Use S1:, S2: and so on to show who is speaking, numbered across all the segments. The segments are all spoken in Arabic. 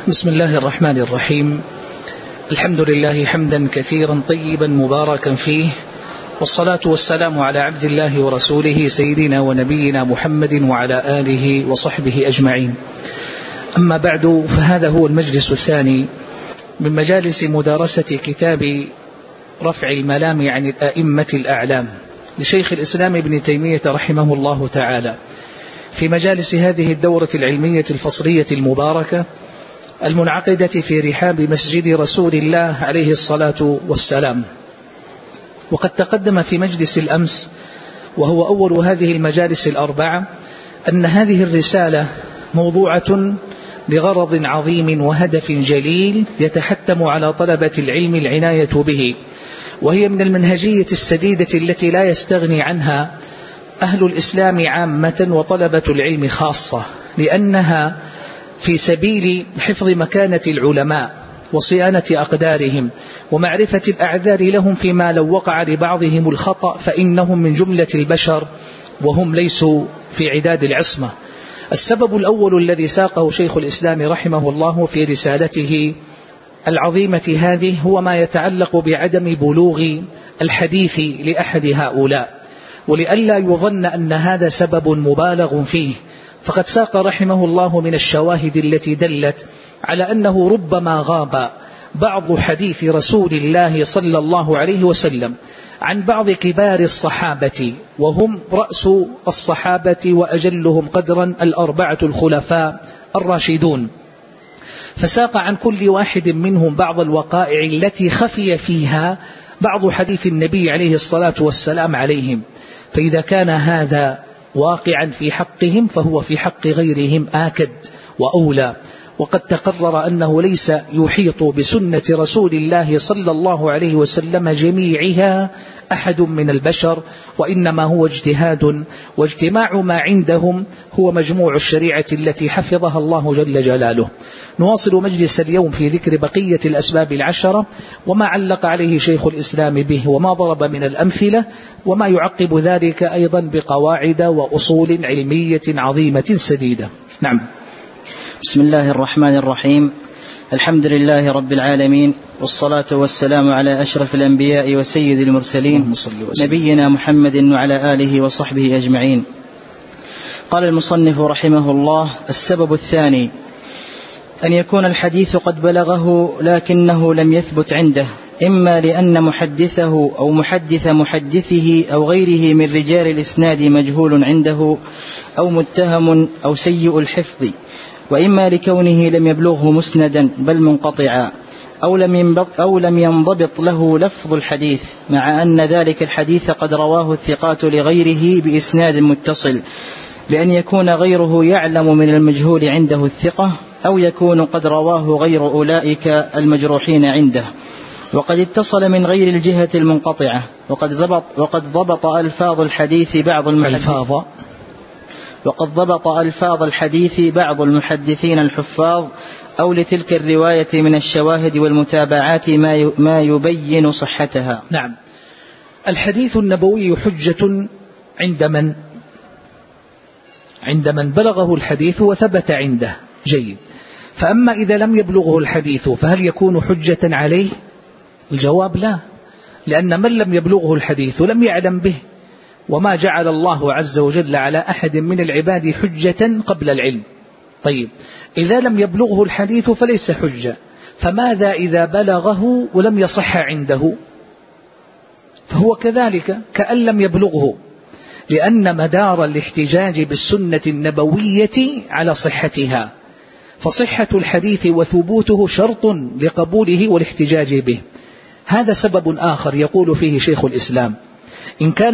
S1: بسم الله الرحمن الرحيم. الحمد لله حمدا كثيرا طيبا مباركا فيه، والصلاة والسلام على عبد الله ورسوله سيدنا ونبينا محمد وعلى آله وصحبه أجمعين. أما بعد، فهذا هو المجلس الثاني من مجالس مدارسة كتاب رفع الملام عن الأئمة الأعلام لشيخ الإسلام ابن تيمية رحمه الله تعالى، في مجالس هذه الدورة العلمية الفصلية المباركة المنعقدة في رحاب مسجد رسول الله عليه الصلاة والسلام. وقد تقدم في مجلس الأمس، وهو أول هذه المجالس الأربعة، أن هذه الرسالة موضوعة لغرض عظيم وهدف جليل يتحتم على طلبة العلم العناية به، وهي من المنهجية السديدة التي لا يستغني عنها أهل الإسلام عامة وطلبة العلم خاصة، لأنها في سبيل حفظ مكانة العلماء وصيانة أقدارهم ومعرفة الأعذار لهم فيما لو وقع لبعضهم الخطأ، فإنهم من جملة البشر وهم ليسوا في عداد العصمة. السبب الأول الذي ساقه شيخ الإسلام رحمه الله في رسالته العظيمة هذه هو ما يتعلق بعدم بلوغ الحديث لأحد هؤلاء، ولئلا يظن أن هذا سبب مبالغ فيه، فقد ساق رحمه الله من الشواهد التي دلت على أنه ربما غاب بعض حديث رسول الله صلى الله عليه وسلم عن بعض كبار الصحابة، وهم رأس الصحابة وأجلهم قدرا الأربعة الخلفاء الراشدون، فساق عن كل واحد منهم بعض الوقائع التي خفي فيها بعض حديث النبي عليه الصلاة والسلام عليهم. فإذا كان هذا واقعا في حقهم فهو في حق غيرهم آكد وأولى. وقد تقرر أنه ليس يحيط بسنة رسول الله صلى الله عليه وسلم جميعها أحد من البشر، وإنما هو اجتهاد، واجتماع ما عندهم هو مجموع الشريعة التي حفظها الله جل جلاله. نواصل مجلس اليوم في ذكر بقية الأسباب العشرة وما علق عليه شيخ الإسلام به وما ضرب من الأمثلة، وما يعقب ذلك أيضا بقواعد وأصول علمية عظيمة سديدة. نعم.
S2: بسم الله الرحمن الرحيم. الحمد لله رب العالمين، والصلاة والسلام على أشرف الأنبياء وسيد المرسلين نبينا محمد وعلى آله وصحبه أجمعين. قال المصنف رحمه الله: السبب الثاني أن يكون الحديث قد بلغه لكنه لم يثبت عنده، إما لأن محدثه أو محدث محدثه أو غيره من رجال الإسناد مجهول عنده أو متهم أو سيء الحفظ، وإما لكونه لم يبلغه مسندا بل منقطعا، أو لم ينضبط له لفظ الحديث، مع أن ذلك الحديث قد رواه الثقات لغيره بإسناد متصل، بأن يكون غيره يعلم من المجهول عنده الثقة، أو يكون قد رواه غير أولئك المجروحين عنده، وقد اتصل من غير الجهة المنقطعة، وقد ضبط ألفاظ الحديث بعض المحدثين الحفاظ، أو لتلك الرواية من الشواهد والمتابعات ما يبين صحتها.
S1: نعم. الحديث النبوي حجة عند من بلغه الحديث وثبت عنده. جيد. فأما إذا لم يبلغه الحديث فهل يكون حجة عليه؟ الجواب لا، لأن من لم يبلغه الحديث لم يعلم به، وما جعل الله عز وجل على أحد من العباد حجة قبل العلم. طيب، إذا لم يبلغه الحديث فليس حجة، فماذا إذا بلغه ولم يصح عنده؟ فهو كذلك كأن لم يبلغه، لأن مدار الاحتجاج بالسنة النبوية على صحتها، فصحة الحديث وثبوته شرط لقبوله والاحتجاج به. هذا سبب آخر يقول فيه شيخ الإسلام: إن كان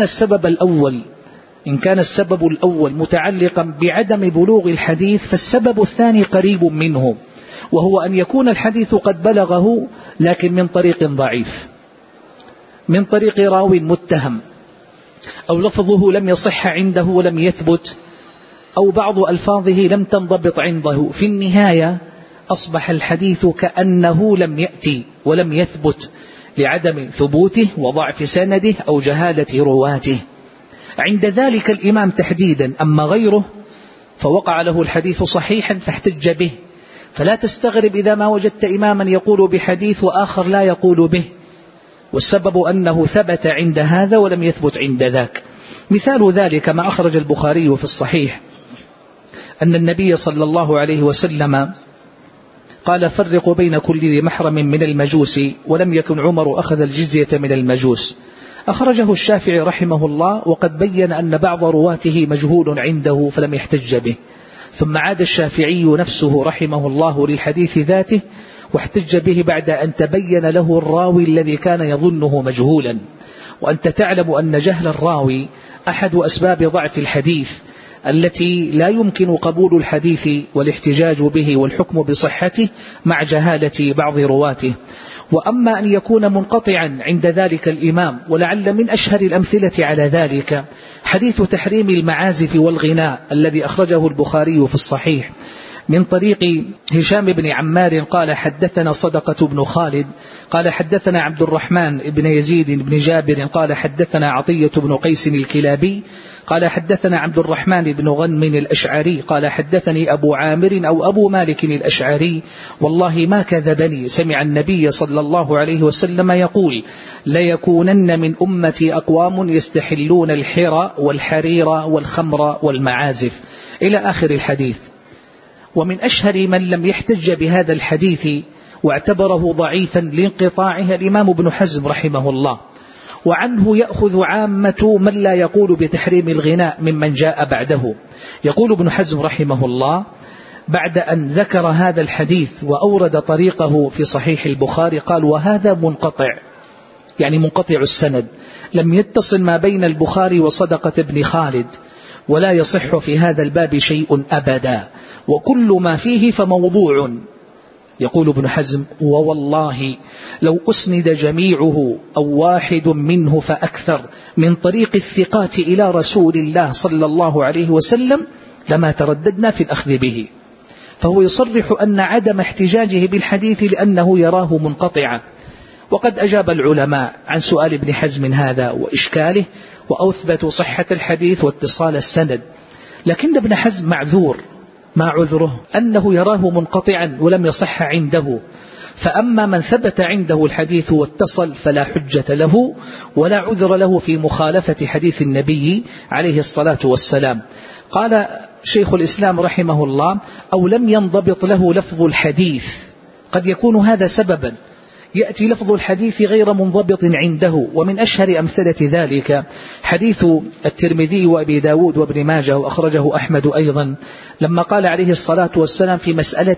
S1: السبب الأول متعلقا بعدم بلوغ الحديث، فالسبب الثاني قريب منه، وهو أن يكون الحديث قد بلغه لكن من طريق ضعيف، من طريق راو متهم، أو لفظه لم يصح عنده ولم يثبت، أو بعض ألفاظه لم تنضبط عنده. في النهاية أصبح الحديث كأنه لم يأتي ولم يثبت لعدم ثبوته وضعف سنده أو جهالة رواته. عند ذلك الإمام تحديدا. أما غيره فوقع له الحديث صحيحا فاحتج به، فلا تستغرب إذا ما وجدت إماما يقول بحديث وآخر لا يقول به، والسبب أنه ثبت عند هذا ولم يثبت عند ذاك. مثال ذلك ما أخرج البخاري في الصحيح أن النبي صلى الله عليه وسلم قال فرقوا بين كل ذي محرم من المجوس، ولم يكن عمر أخذ الجزية من المجوس. أخرجه الشافعي رحمه الله، وقد بين أن بعض رواته مجهول عنده فلم يحتج به. ثم عاد الشافعي نفسه رحمه الله للحديث ذاته واحتج به بعد أن تبين له الراوي الذي كان يظنه مجهولا. وأنت تعلم أن جهل الراوي أحد أسباب ضعف الحديث التي لا يمكن قبول الحديث والاحتجاج به والحكم بصحته مع جهالة بعض رواته. وأما أن يكون منقطعا عند ذلك الإمام، ولعل من أشهر الأمثلة على ذلك حديث تحريم المعازف والغناء الذي أخرجه البخاري في الصحيح من طريق هشام بن عمار قال حدثنا صدقة بن خالد قال حدثنا عبد الرحمن بن يزيد بن جابر قال حدثنا عطية بن قيس الكلابي قال حدثنا عبد الرحمن بن غنم الأشعري قال حدثني أبو عامر أو أبو مالك الأشعري والله ما كذبني، سمع النبي صلى الله عليه وسلم يقول ليكونن من أمتي أقوام يستحلون الحرى والحرير والخمر والمعازف إلى آخر الحديث. ومن أشهر من لم يحتج بهذا الحديث واعتبره ضعيفا لانقطاعه الإمام ابن حزم رحمه الله، وعنه يأخذ عامة من لا يقول بتحريم الغناء ممن جاء بعده. يقول ابن حزم رحمه الله بعد أن ذكر هذا الحديث وأورد طريقه في صحيح البخاري قال وهذا منقطع، يعني منقطع السند، لم يتصل ما بين البخاري وصدقة بن خالد، ولا يصح في هذا الباب شيء أبدا، وكل ما فيه فموضوع. يقول ابن حزم ووالله لو أسند جميعه أو واحد منه فأكثر من طريق الثقات إلى رسول الله صلى الله عليه وسلم لما ترددنا في الأخذ به. فهو يصرح أن عدم احتجاجه بالحديث لأنه يراه منقطعا. وقد أجاب العلماء عن سؤال ابن حزم هذا وإشكاله، وأثبتوا صحة الحديث واتصال السند، لكن ابن حزم معذور. ما عذره؟ أنه يراه منقطعا ولم يصح عنده. فأما من ثبت عنده الحديث واتصل فلا حجة له ولا عذر له في مخالفة حديث النبي عليه الصلاة والسلام. قال شيخ الإسلام رحمه الله أو لم ينضبط له لفظ الحديث، قد يكون هذا سببا، يأتي لفظ الحديث غير منضبط عنده. ومن أشهر أمثلة ذلك حديث الترمذي وأبي داود وابن ماجه وأخرجه أحمد أيضا، لما قال عليه الصلاة والسلام في مسألة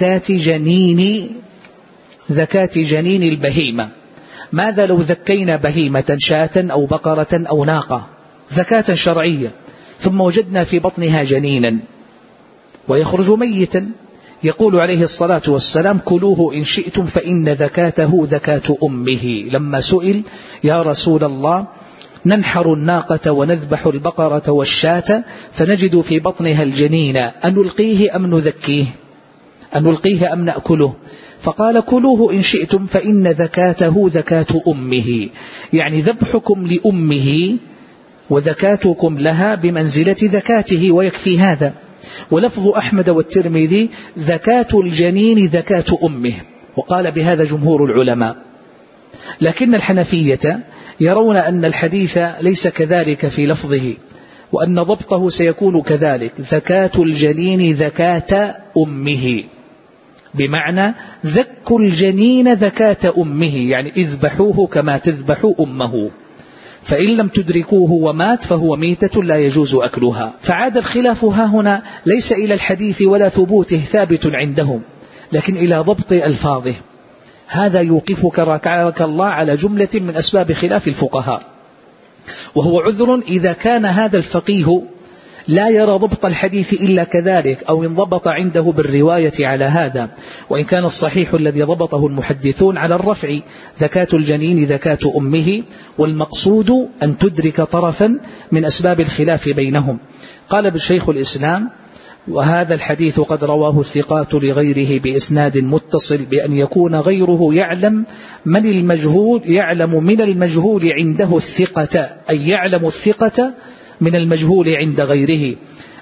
S1: زكاة جنين البهيمة، ماذا لو ذكينا بهيمة شاة أو بقرة أو ناقة زكاة شرعية ثم وجدنا في بطنها جنينا ويخرج ميتا، يقول عليه الصلاة والسلام كلوه إن شئتم فإن زكاته زكاة أمه. لما سئل يا رسول الله ننحر الناقة ونذبح البقرة والشاة فنجد في بطنها الجنين أنلقيه أم نذكيه، أنلقيه أم نأكله؟ فقال كلوه إن شئتم فإن زكاته زكاة أمه، يعني ذبحكم لأمه وزكاتكم لها بمنزلة زكاته، ويكفي هذا. ولفظ أحمد والترمذي زكاة الجنين زكاة أمه، وقال بهذا جمهور العلماء. لكن الحنفية يرون أن الحديث ليس كذلك في لفظه، وأن ضبطه سيكون كذلك زكاة الجنين زكاة أمه، بمعنى ذك الجنين زكاة أمه، يعني اذبحوه كما تذبح أمه، فإن لم تدركوه ومات فهو ميتة لا يجوز أكلها. فعاد الخلاف ها هنا ليس إلى الحديث ولا ثبوته ثابت عندهم، لكن إلى ضبط ألفاظه. هذا يوقفك ركعك الله على جملة من أسباب خلاف الفقهاء، وهو عذر إذا كان هذا الفقيه لا يرى ضبط الحديث إلا كذلك، أو انضبط عنده بالرواية على هذا، وإن كان الصحيح الذي ضبطه المحدثون على الرفع زكاة الجنين زكاة أمه، والمقصود أن تدرك طرفا من أسباب الخلاف بينهم. قال بالشيخ الإسلام وهذا الحديث قد رواه الثقات لغيره بإسناد متصل بأن يكون غيره يعلم من المجهول، يعلم من المجهول عنده الثقة، أي يعلم الثقة من المجهول عند غيره.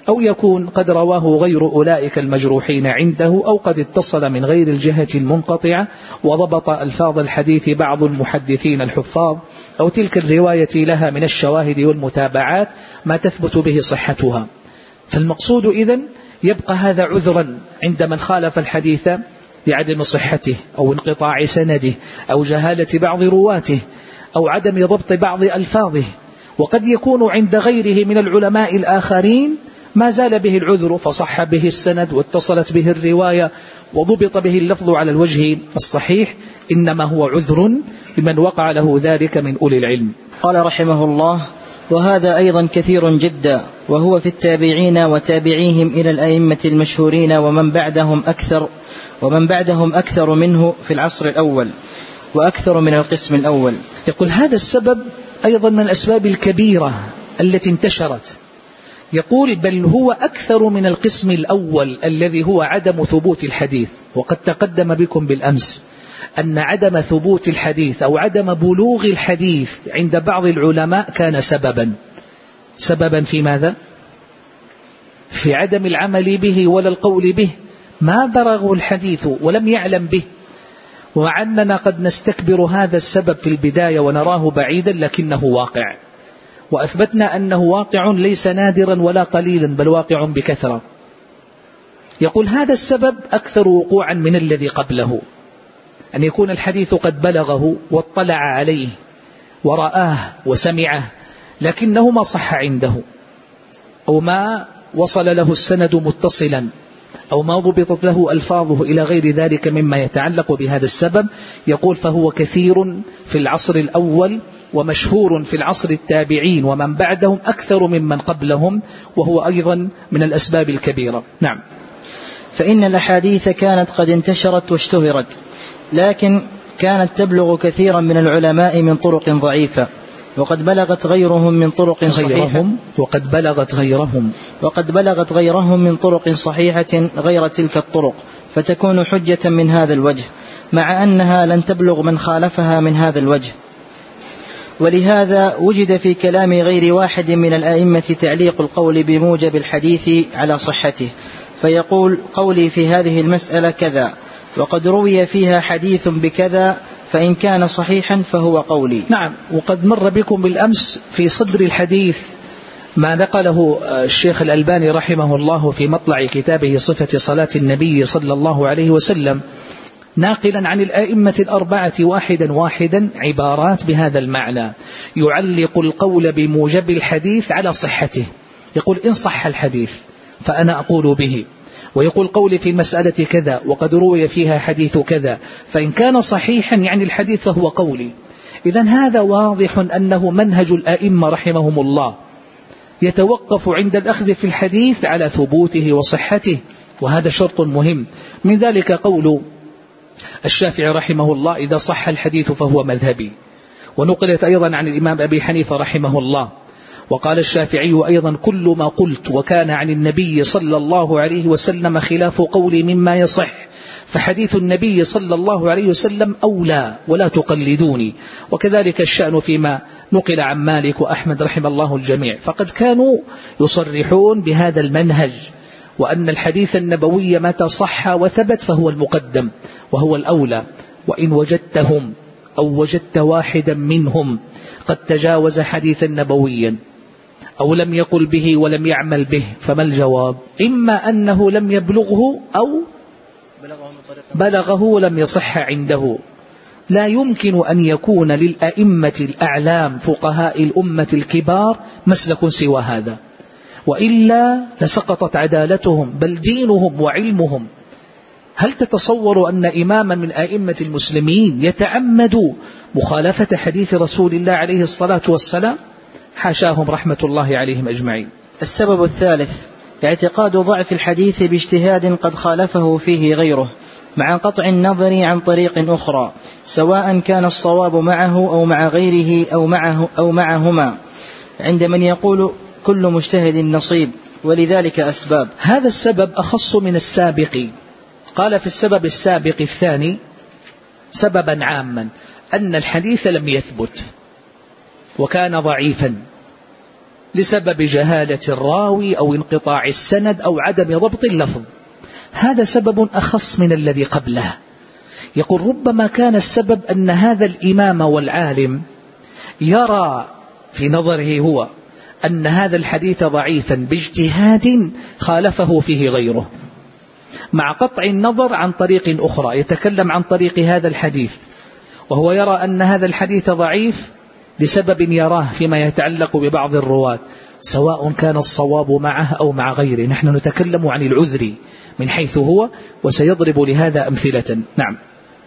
S1: أو يكون قد رواه غير أولئك المجروحين عنده، أو قد اتصل من غير الجهة المنقطعة وضبط ألفاظ الحديث بعض المحدثين الحفاظ، أو تلك الرواية لها من الشواهد والمتابعات ما تثبت به صحتها. فالمقصود إذن يبقى هذا عذرا عند من خالف الحديث لعدم صحته أو انقطاع سنده أو جهالة بعض رواته أو عدم ضبط بعض ألفاظه. وقد يكون عند غيره من العلماء الآخرين ما زال به العذر فصح به السند واتصلت به الرواية وضبط به اللفظ على الوجه الصحيح، إنما هو عذر لمن وقع له ذلك من أولي العلم.
S2: قال رحمه الله: وهذا أيضا كثير جدا، وهو في التابعين وتابعيهم إلى الأئمة المشهورين ومن بعدهم أكثر منه في العصر الأول وأكثر من القسم الأول.
S1: يقول هذا السبب أيضا من الأسباب الكبيرة التي انتشرت. يقول بل هو أكثر من القسم الأول الذي هو عدم ثبوت الحديث. وقد تقدم بكم بالأمس أن عدم ثبوت الحديث أو عدم بلوغ الحديث عند بعض العلماء كان سببا في ماذا؟ في عدم العمل به ولا القول به، ما بلغه الحديث ولم يعلم به. وعننا قد نستكبر هذا السبب في البداية ونراه بعيدا، لكنه واقع، وأثبتنا أنه واقع ليس نادرا ولا قليلا بل واقع بكثرة. يقول هذا السبب أكثر وقوعا من الذي قبله، أن يكون الحديث قد بلغه واطلع عليه ورآه وسمعه، لكنه ما صح عنده، أو ما وصل له السند متصلا، أو ما ضبطت له ألفاظه إلى غير ذلك مما يتعلق بهذا السبب. يقول فهو كثير في العصر الأول ومشهور في العصر التابعين ومن بعدهم أكثر ممن قبلهم، وهو أيضا من الأسباب الكبيرة. نعم.
S2: فإن الأحاديث كانت قد انتشرت واشتهرت، لكن كانت تبلغ كثيرا من العلماء من طرق ضعيفة، وقد بلغت غيرهم من طرق صحيحة وقد بلغت غيرهم من طرق صحيحة غير تلك الطرق، فتكون حجة من هذا الوجه، مع أنها لن تبلغ من خالفها من هذا الوجه. ولهذا وجد في كلام غير واحد من الأئمة تعليق القول بموجب الحديث على صحته، فيقول قولي في هذه المسألة كذا، وقد روي فيها حديث بكذا، فإن كان صحيحا فهو قولي.
S1: نعم. وقد مر بكم بالأمس في صدر الحديث ما نقله الشيخ الألباني رحمه الله في مطلع كتابه صفة صلاة النبي صلى الله عليه وسلم، ناقلا عن الأئمة الأربعة واحدا عبارات بهذا المعنى، يعلق القول بموجب الحديث على صحته. يقول إن صح الحديث فأنا أقول به، ويقول قولي في المسألة كذا وقد روي فيها حديث كذا، فإن كان صحيحا يعني الحديث فهو قولي. إذن هذا واضح أنه منهج الأئمة رحمهم الله، يتوقف عند الأخذ في الحديث على ثبوته وصحته، وهذا شرط مهم. من ذلك قول الشافعي رحمه الله إذا صح الحديث فهو مذهبي، ونقلت أيضا عن الإمام أبي حنيفة رحمه الله. وقال الشافعي أيضا كل ما قلت وكان عن النبي صلى الله عليه وسلم خلاف قولي مما يصح، فحديث النبي صلى الله عليه وسلم أولى ولا تقلدوني. وكذلك الشأن فيما نقل عن مالك وأحمد رحم الله الجميع، فقد كانوا يصرحون بهذا المنهج، وأن الحديث النبوي متى صح وثبت فهو المقدم وهو الأولى. وإن وجدتهم أو وجدت واحدا منهم قد تجاوز حديثا نبويا أو لم يقل به ولم يعمل به، فما الجواب؟ إما أنه لم يبلغه أو بلغه ولم يصح عنده. لا يمكن أن يكون للأئمة الأعلام فقهاء الأمة الكبار مسلك سوى هذا، وإلا لسقطت عدالتهم بل دينهم وعلمهم. هل تتصور أن إماما من أئمة المسلمين يتعمد مخالفة حديث رسول الله عليه الصلاة والسلام؟ حاشاهم رحمة الله عليهم أجمعين.
S2: السبب الثالث اعتقاد ضعف الحديث باجتهاد قد خالفه فيه غيره، مع قطع النظر عن طريق أخرى، سواء كان الصواب معه أو مع غيره أو معهما، عند من يقول كل مجتهد نصيب، ولذلك أسباب.
S1: هذا السبب أخص من السابق. قال في السبب السابق الثاني سببا عاما أن الحديث لم يثبت وكان ضعيفا، لسبب جهالة الراوي أو انقطاع السند أو عدم ضبط اللفظ، هذا سبب أخص من الذي قبله. يقول ربما كان السبب أن هذا الإمام والعالم يرى في نظره هو أن هذا الحديث ضعيفا باجتهاد خالفه فيه غيره، مع قطع النظر عن طريق أخرى يتكلم عن طريق هذا الحديث، وهو يرى أن هذا الحديث ضعيف لسبب يراه فيما يتعلق ببعض الرواة، سواء كان الصواب معه أو مع غيره. نحن نتكلم عن العذر من حيث هو، وسيضرب لهذا أمثلة. نعم.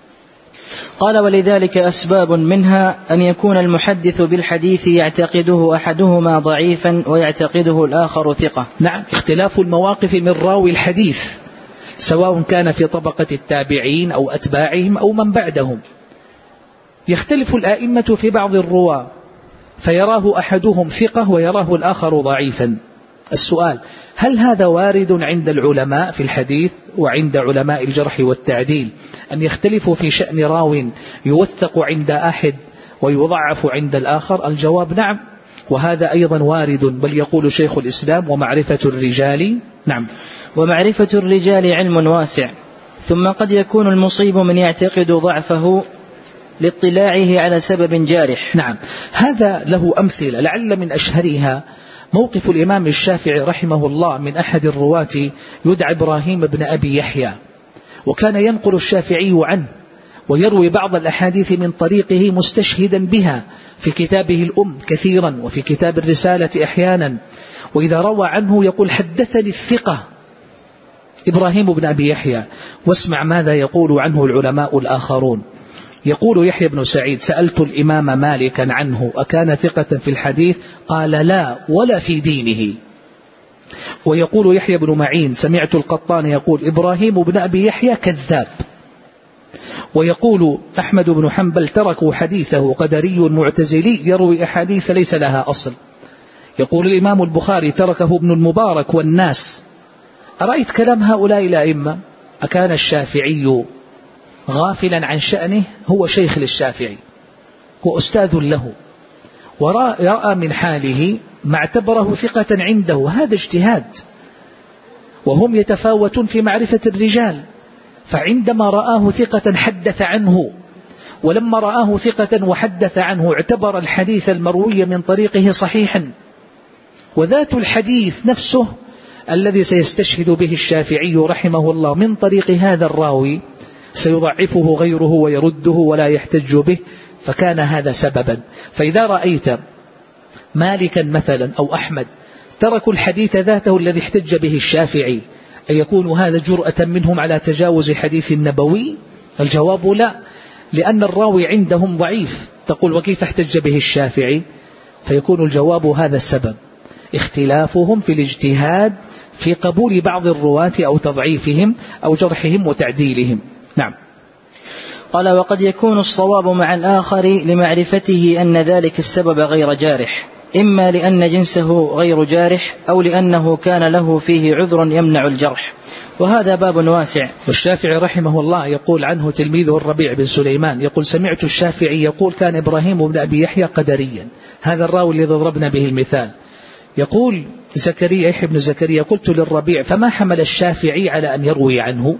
S2: قال ولذلك أسباب، منها أن يكون المحدث بالحديث يعتقده أحدهما ضعيفا ويعتقده الآخر ثقة.
S1: نعم، اختلاف المواقف من راوي الحديث سواء كان في طبقة التابعين أو أتباعهم أو من بعدهم. يختلف الآئمة في بعض الرواة فيراه أحدهم ثقة ويراه الآخر ضعيفا. السؤال: هل هذا وارد عند العلماء في الحديث وعند علماء الجرح والتعديل أن يختلفوا في شأن راو يوثق عند أحد ويضعف عند الآخر؟ الجواب نعم، وهذا أيضا وارد، بل يقول شيخ الإسلام: ومعرفة الرجال. نعم.
S2: ومعرفة الرجال علم واسع، ثم قد يكون المصيب من يعتقد ضعفه لاطلاعه على سبب جارح.
S1: نعم، هذا له أمثلة، لعل من أشهرها موقف الإمام الشافعي رحمه الله من أحد الرواة يدعى إبراهيم بن أبي يحيى، وكان ينقل الشافعي عنه ويروي بعض الأحاديث من طريقه مستشهدا بها في كتابه الأم كثيرا وفي كتاب الرسالة أحيانا، وإذا روى عنه يقول: حدثني الثقة إبراهيم بن أبي يحيى. واسمع ماذا يقول عنه العلماء الآخرون. يقول يحيى بن سعيد: سألت الإمام مالكا عنه أكان ثقة في الحديث؟ قال: لا، ولا في دينه. ويقول يحيى بن معين: سمعت القطان يقول: إبراهيم بن أبي يحيى كذاب. ويقول أحمد بن حنبل: تركوا حديثه قدري معتزلي يروي أحاديث ليس لها أصل. يقول الإمام البخاري: تركه ابن المبارك والناس. أرأيت كلام هؤلاء الأئمة؟ أكان الشافعي غافلا عن شأنه؟ هو شيخ للشافعي، هو أستاذ له، ورأى من حاله ما اعتبره ثقة عنده، هذا اجتهاد، وهم يتفاوتون في معرفة الرجال، فعندما رآه ثقة حدث عنه، ولما رآه ثقة وحدث عنه اعتبر الحديث المروي من طريقه صحيحا. وذات الحديث نفسه الذي سيستشهد به الشافعي رحمه الله من طريق هذا الراوي سيضعفه غيره ويرده ولا يحتج به، فكان هذا سببا. فإذا رأيت مالكا مثلا أو أحمد تركوا الحديث ذاته الذي احتج به الشافعي، أن يكون هذا جرأة منهم على تجاوز حديث النبوي؟ الجواب لا، لأن الراوي عندهم ضعيف. تقول: وكيف احتج به الشافعي؟ فيكون الجواب هذا السبب، اختلافهم في الاجتهاد في قبول بعض الرواة أو تضعيفهم أو جرحهم وتعديلهم. نعم.
S2: قال: وقد يكون الصواب مع الآخر لمعرفته أن ذلك السبب غير جارح، إما لأن جنسه غير جارح أو لأنه كان له فيه عذر يمنع الجرح، وهذا باب واسع.
S1: والشافعي رحمه الله يقول عنه تلميذه الربيع بن سليمان، يقول: سمعت الشافعي يقول: كان إبراهيم بن أبي يحيى قدريا. هذا الراوي الذي ضربنا به المثال. يقول زكريا يحيى بن زكريا: قلت للربيع: فما حمل الشافعي على أن يروي عنه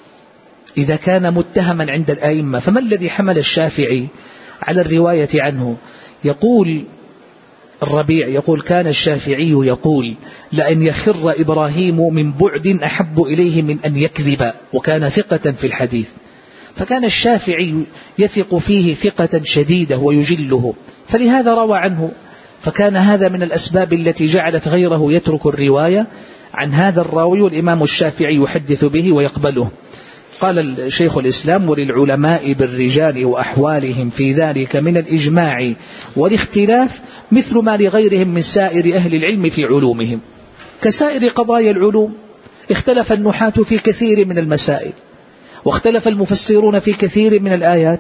S1: إذا كان متهما عند الآئمة؟ فما الذي حمل الشافعي على الرواية عنه؟ يقول الربيع: يقول: كان الشافعي يقول: لأن يخر إبراهيم من بعد أحب إليه من أن يكذب، وكان ثقة في الحديث. فكان الشافعي يثق فيه ثقة شديدة ويجله، فلهذا روى عنه. فكان هذا من الأسباب التي جعلت غيره يترك الرواية عن هذا الراوي، والإمام الشافعي يحدث به ويقبله. قال شيخ الإسلام: وللعلماء بالرجال وأحوالهم في ذلك من الإجماع والاختلاف مثل ما لغيرهم من سائر أهل العلم في علومهم. كسائر قضايا العلوم اختلف النحاة في كثير من المسائل، واختلف المفسرون في كثير من الآيات،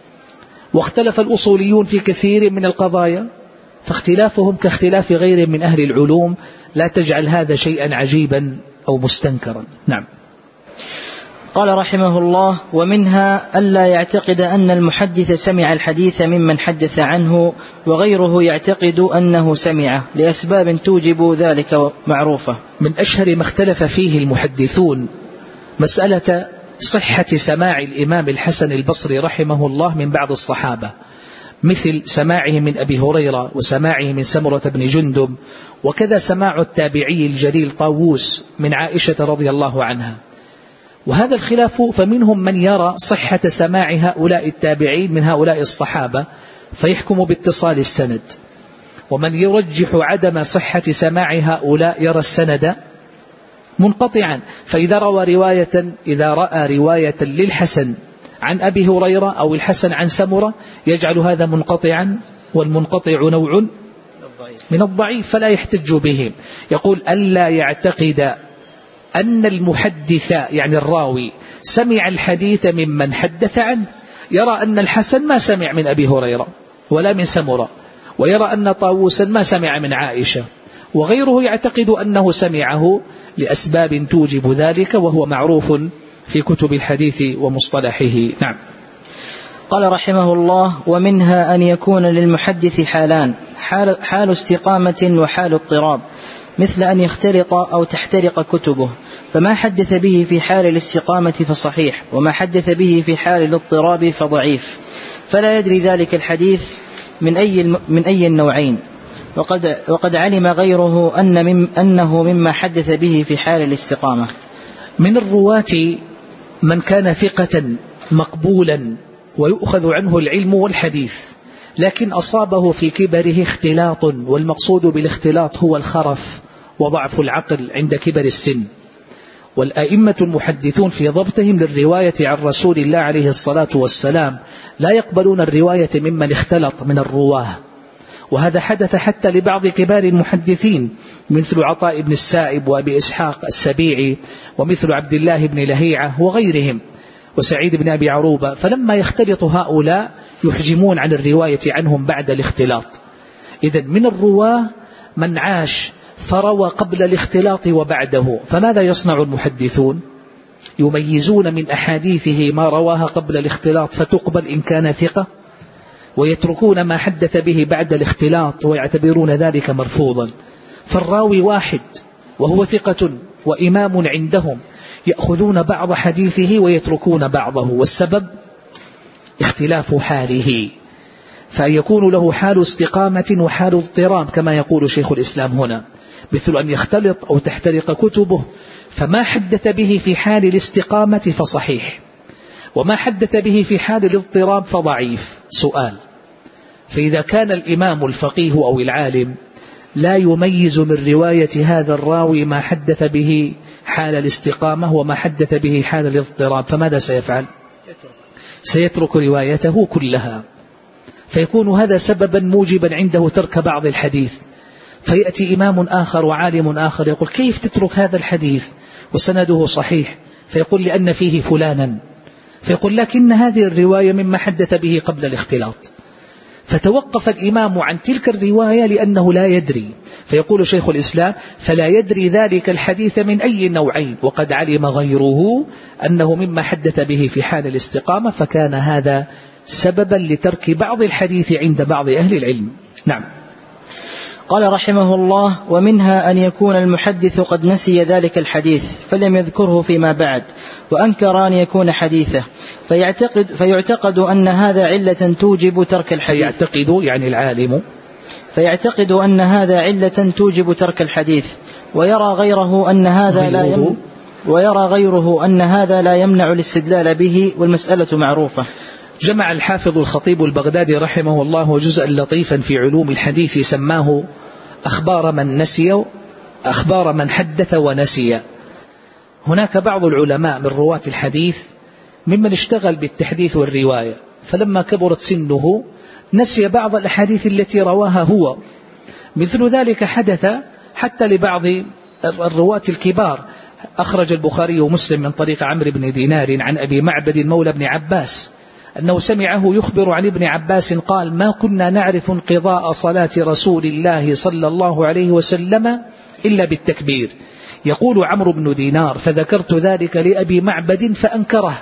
S1: واختلف الأصوليون في كثير من القضايا، فاختلافهم كاختلاف غيرهم من أهل العلوم، لا تجعل هذا شيئا عجيبا أو مستنكرا. نعم.
S2: قال رحمه الله: ومنها ألا يعتقد أن المحدث سمع الحديث ممن حدث عنه وغيره يعتقد أنه سمعه لأسباب توجب ذلك معروفة.
S1: من أشهر ما اختلف فيه المحدثون مسألة صحة سماع الإمام الحسن البصري رحمه الله من بعض الصحابة، مثل سماعه من أبي هريرة وسماعه من سمرة بن جندب، وكذا سماع التابعي الجليل طاووس من عائشة رضي الله عنها. وهذا الخلاف فمنهم من يرى صحة سماع هؤلاء التابعين من هؤلاء الصحابة فيحكم باتصال السند، ومن يرجح عدم صحة سماع هؤلاء يرى السند منقطعا. فإذا رأى رواية للحسن عن أبي هريرة أو الحسن عن سمرة يجعل هذا منقطعا، والمنقطع نوع من الضعيف فلا يحتج به. يقول: ألا يعتقد أن المحدث يعني الراوي سمع الحديث ممن حدث عنه، يرى أن الحسن ما سمع من أبي هريرة ولا من سمرة، ويرى أن طاووسا ما سمع من عائشة، وغيره يعتقد أنه سمعه لأسباب توجب ذلك، وهو معروف في كتب الحديث ومصطلحه. نعم.
S2: قال رحمه الله: ومنها أن يكون للمحدث حالان: حال استقامة وحال اضطراب، مثل أن يختلط أو تحترق كتبه، فما حدث به في حال الاستقامة فصحيح، وما حدث به في حال الاضطراب فضعيف، فلا يدري ذلك الحديث من أي النوعين، وقد علم غيره أنه مما حدث به في حال الاستقامة.
S1: من الرواة من كان ثقة مقبولا ويؤخذ عنه العلم والحديث، لكن أصابه في كبره اختلاط، والمقصود بالاختلاط هو الخرف وضعف العقل عند كبر السن. والأئمة المحدثون في ضبطهم للرواية عن رسول الله عليه الصلاة والسلام لا يقبلون الرواية ممن اختلط من الرواه، وهذا حدث حتى لبعض كبار المحدثين مثل عطاء بن السائب وأبي إسحاق السبيعي، ومثل عبد الله بن لهيعة وغيرهم، وسعيد بن أبي عروبة. فلما يختلط هؤلاء يحجمون عن الرواية عنهم بعد الاختلاط. إذن من الرواه من عاش فروى قبل الاختلاط وبعده، فماذا يصنع المحدثون؟ يميزون من أحاديثه ما رواها قبل الاختلاط فتقبل إن كان ثقة، ويتركون ما حدث به بعد الاختلاط ويعتبرون ذلك مرفوضا. فالراوي واحد وهو ثقة وإمام عندهم، يأخذون بعض حديثه ويتركون بعضه، والسبب اختلاف حاله، فيكون له حال استقامة وحال اضطراب كما يقول شيخ الإسلام هنا، مثل أن يختلط أو تحترق كتبه، فما حدث به في حال الاستقامة فصحيح، وما حدث به في حال الاضطراب فضعيف. سؤال: فإذا كان الإمام الفقيه أو العالم لا يميز من رواية هذا الراوي ما حدث به حال الاستقامة وما حدث به حال الاضطراب، فماذا سيفعل؟ سيترك روايته كلها، فيكون هذا سببا موجبا عنده ترك بعض الحديث. فيأتي إمام آخر وعالم آخر يقول: كيف تترك هذا الحديث وسنده صحيح؟ فيقول: لأن فيه فلانا. فيقول: لكن هذه الرواية مما حدث به قبل الاختلاط. فتوقف الإمام عن تلك الرواية لأنه لا يدري. فيقول شيخ الإسلام: فلا يدري ذلك الحديث من أي النوعين، وقد علم غيره أنه مما حدث به في حال الاستقامة، فكان هذا سببا لترك بعض الحديث عند بعض أهل العلم. نعم.
S2: قال رحمه الله: ومنها أن يكون المحدث قد نسي ذلك الحديث فلم يذكره فيما بعد، وأنكر أن يكون حديثه، فيعتقد أن هذا علة توجب ترك الحديث.
S1: فيعتقد يعني العالم،
S2: فيعتقد أن هذا علة توجب ترك الحديث، ويرى غيره أن هذا لا يمنع الاستدلال به، والمسألة معروفة.
S1: جمع الحافظ الخطيب البغدادي رحمه الله جزءا لطيفا في علوم الحديث سماه أخبار من حدث ونسي. هناك بعض العلماء من رواة الحديث ممن اشتغل بالتحديث والرواية، فلما كبرت سنه نسي بعض الأحاديث التي رواها هو. مثل ذلك حدث حتى لبعض الرواة الكبار. أخرج البخاري ومسلم من طريق عمرو بن دينار عن أبي معبد مولى بن عباس أنه سمعه يخبر عن ابن عباس قال: ما كنا نعرف انقضاء صلاة رسول الله صلى الله عليه وسلم إلا بالتكبير، يقول عمرو بن دينار: فذكرت ذلك لأبي معبد فأنكره،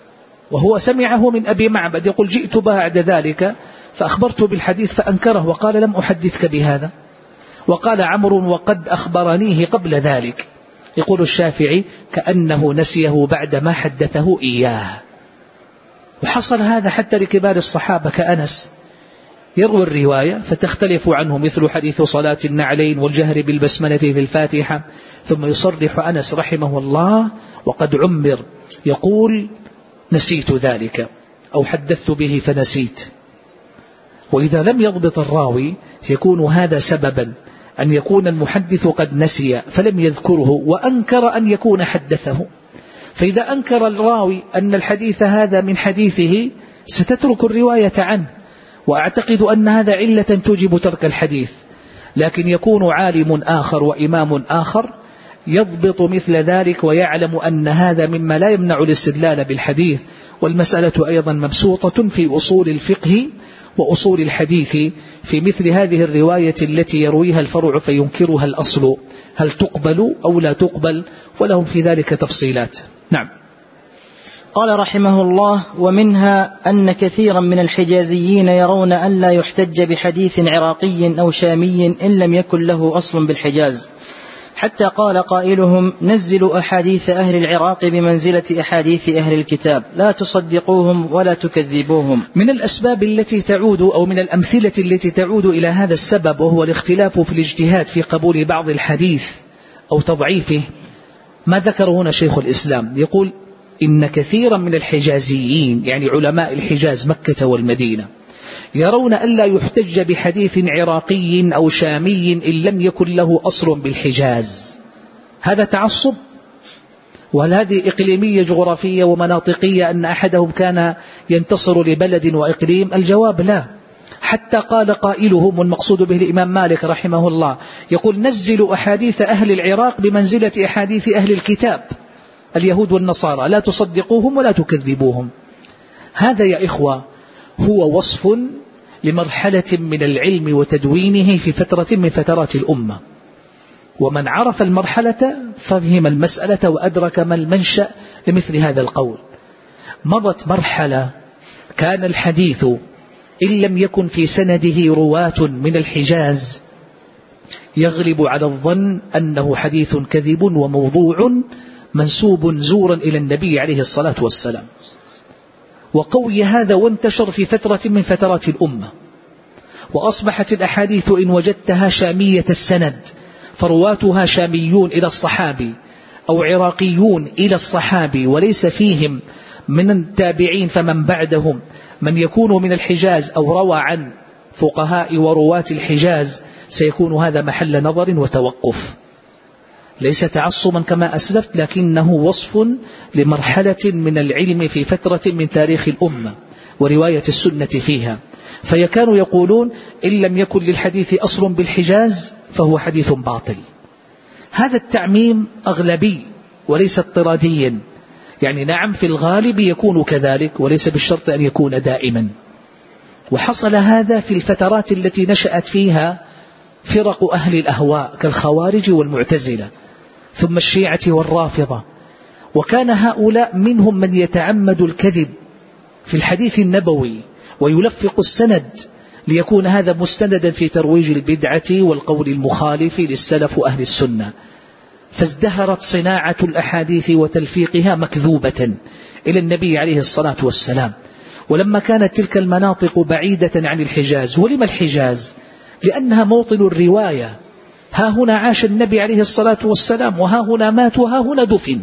S1: وهو سمعه من أبي معبد يقول: جئت بعد ذلك فأخبرته بالحديث فأنكره وقال: لم أحدثك بهذا. وقال عمرو: وقد أخبرنيه قبل ذلك. يقول الشافعي: كأنه نسيه بعدما حدثه إياه. وحصل هذا حتى لكبار الصحابة كأنس، يروي الرواية فتختلف عنه، مثل حديث صلاة النعلين والجهر بالبسملة في الفاتحة، ثم يصرح أنس رحمه الله وقد عمر يقول: نسيت ذلك أو حدثت به فنسيت. وإذا لم يضبط الراوي يكون هذا سببا أن يكون المحدث قد نسي فلم يذكره وأنكر أن يكون حدثه. فإذا أنكر الراوي أن الحديث هذا من حديثه ستترك الرواية عنه، وأعتقد أن هذا علة توجب ترك الحديث. لكن يكون عالم آخر وإمام آخر يضبط مثل ذلك ويعلم أن هذا مما لا يمنع الاستدلال بالحديث. والمسألة أيضا مبسوطة في أصول الفقه وأصول الحديث في مثل هذه الرواية التي يرويها الفرع فينكرها الأصل، هل تقبل أو لا تقبل، ولهم في ذلك تفصيلات. نعم.
S2: قال رحمه الله: ومنها أن كثيرا من الحجازيين يرون أن لا يحتج بحديث عراقي أو شامي إن لم يكن له أصل بالحجاز، حتى قال قائلهم: نزلوا أحاديث أهل العراق بمنزلة أحاديث أهل الكتاب، لا تصدقوهم ولا تكذبوهم.
S1: من الأسباب التي تعود أو من الأمثلة التي تعود إلى هذا السبب، وهو الاختلاف في الاجتهاد في قبول بعض الحديث أو تضعيفه، ما ذكره هنا شيخ الإسلام. يقول: إن كثيرا من الحجازيين، يعني علماء الحجاز مكة والمدينة، يرون أن لا يحتج بحديث عراقي أو شامي إن لم يكن له أصل بالحجاز. هذا تعصب؟ وهل هذه إقليمية جغرافية ومناطقية أن أحدهم كان ينتصر لبلد وإقليم؟ الجواب لا. حتى قال قائلهم، والمقصود به الإمام مالك رحمه الله، يقول: نزلوا أحاديث أهل العراق بمنزلة أحاديث أهل الكتاب اليهود والنصارى، لا تصدقوهم ولا تكذبوهم. هذا يا إخوة هو وصف لمرحلة من العلم وتدوينه في فترة من فترات الأمة، ومن عرف المرحلة فهم المسألة وأدرك ما المنشأ لمثل هذا القول. مضت مرحلة كان الحديث إن لم يكن في سنده رواة من الحجاز يغلب على الظن أنه حديث كذب وموضوع منسوب زورا إلى النبي عليه الصلاة والسلام. وقوي هذا وانتشر في فترة من فترات الأمة، وأصبحت الأحاديث إن وجدتها شامية السند فرواتها شاميون إلى الصحابي أو عراقيون إلى الصحابي، وليس فيهم من التابعين فمن بعدهم من يكون من الحجاز أو روى عن فقهاء ورواة الحجاز، سيكون هذا محل نظر وتوقف، ليس تعصبا كما أسلفت، لكنه وصف لمرحلة من العلم في فترة من تاريخ الأمة ورواية السنة فيها. فيكانوا يقولون: إن لم يكن للحديث أصل بالحجاز فهو حديث باطل. هذا التعميم أغلبي وليس اضطراديا، يعني نعم في الغالب يكون كذلك وليس بالشرط أن يكون دائما. وحصل هذا في الفترات التي نشأت فيها فرق أهل الأهواء كالخوارج والمعتزلة، ثم الشيعة والرافضة، وكان هؤلاء منهم من يتعمد الكذب في الحديث النبوي ويلفق السند ليكون هذا مستندا في ترويج البدعة والقول المخالف للسلف أهل السنة. فازدهرت صناعة الأحاديث وتلفيقها مكذوبة إلى النبي عليه الصلاة والسلام. ولما كانت تلك المناطق بعيدة عن الحجاز، ولما الحجاز؟ لأنها موطن الرواية، ها هنا عاش النبي عليه الصلاة والسلام، وها هنا مات، وها هنا دفن.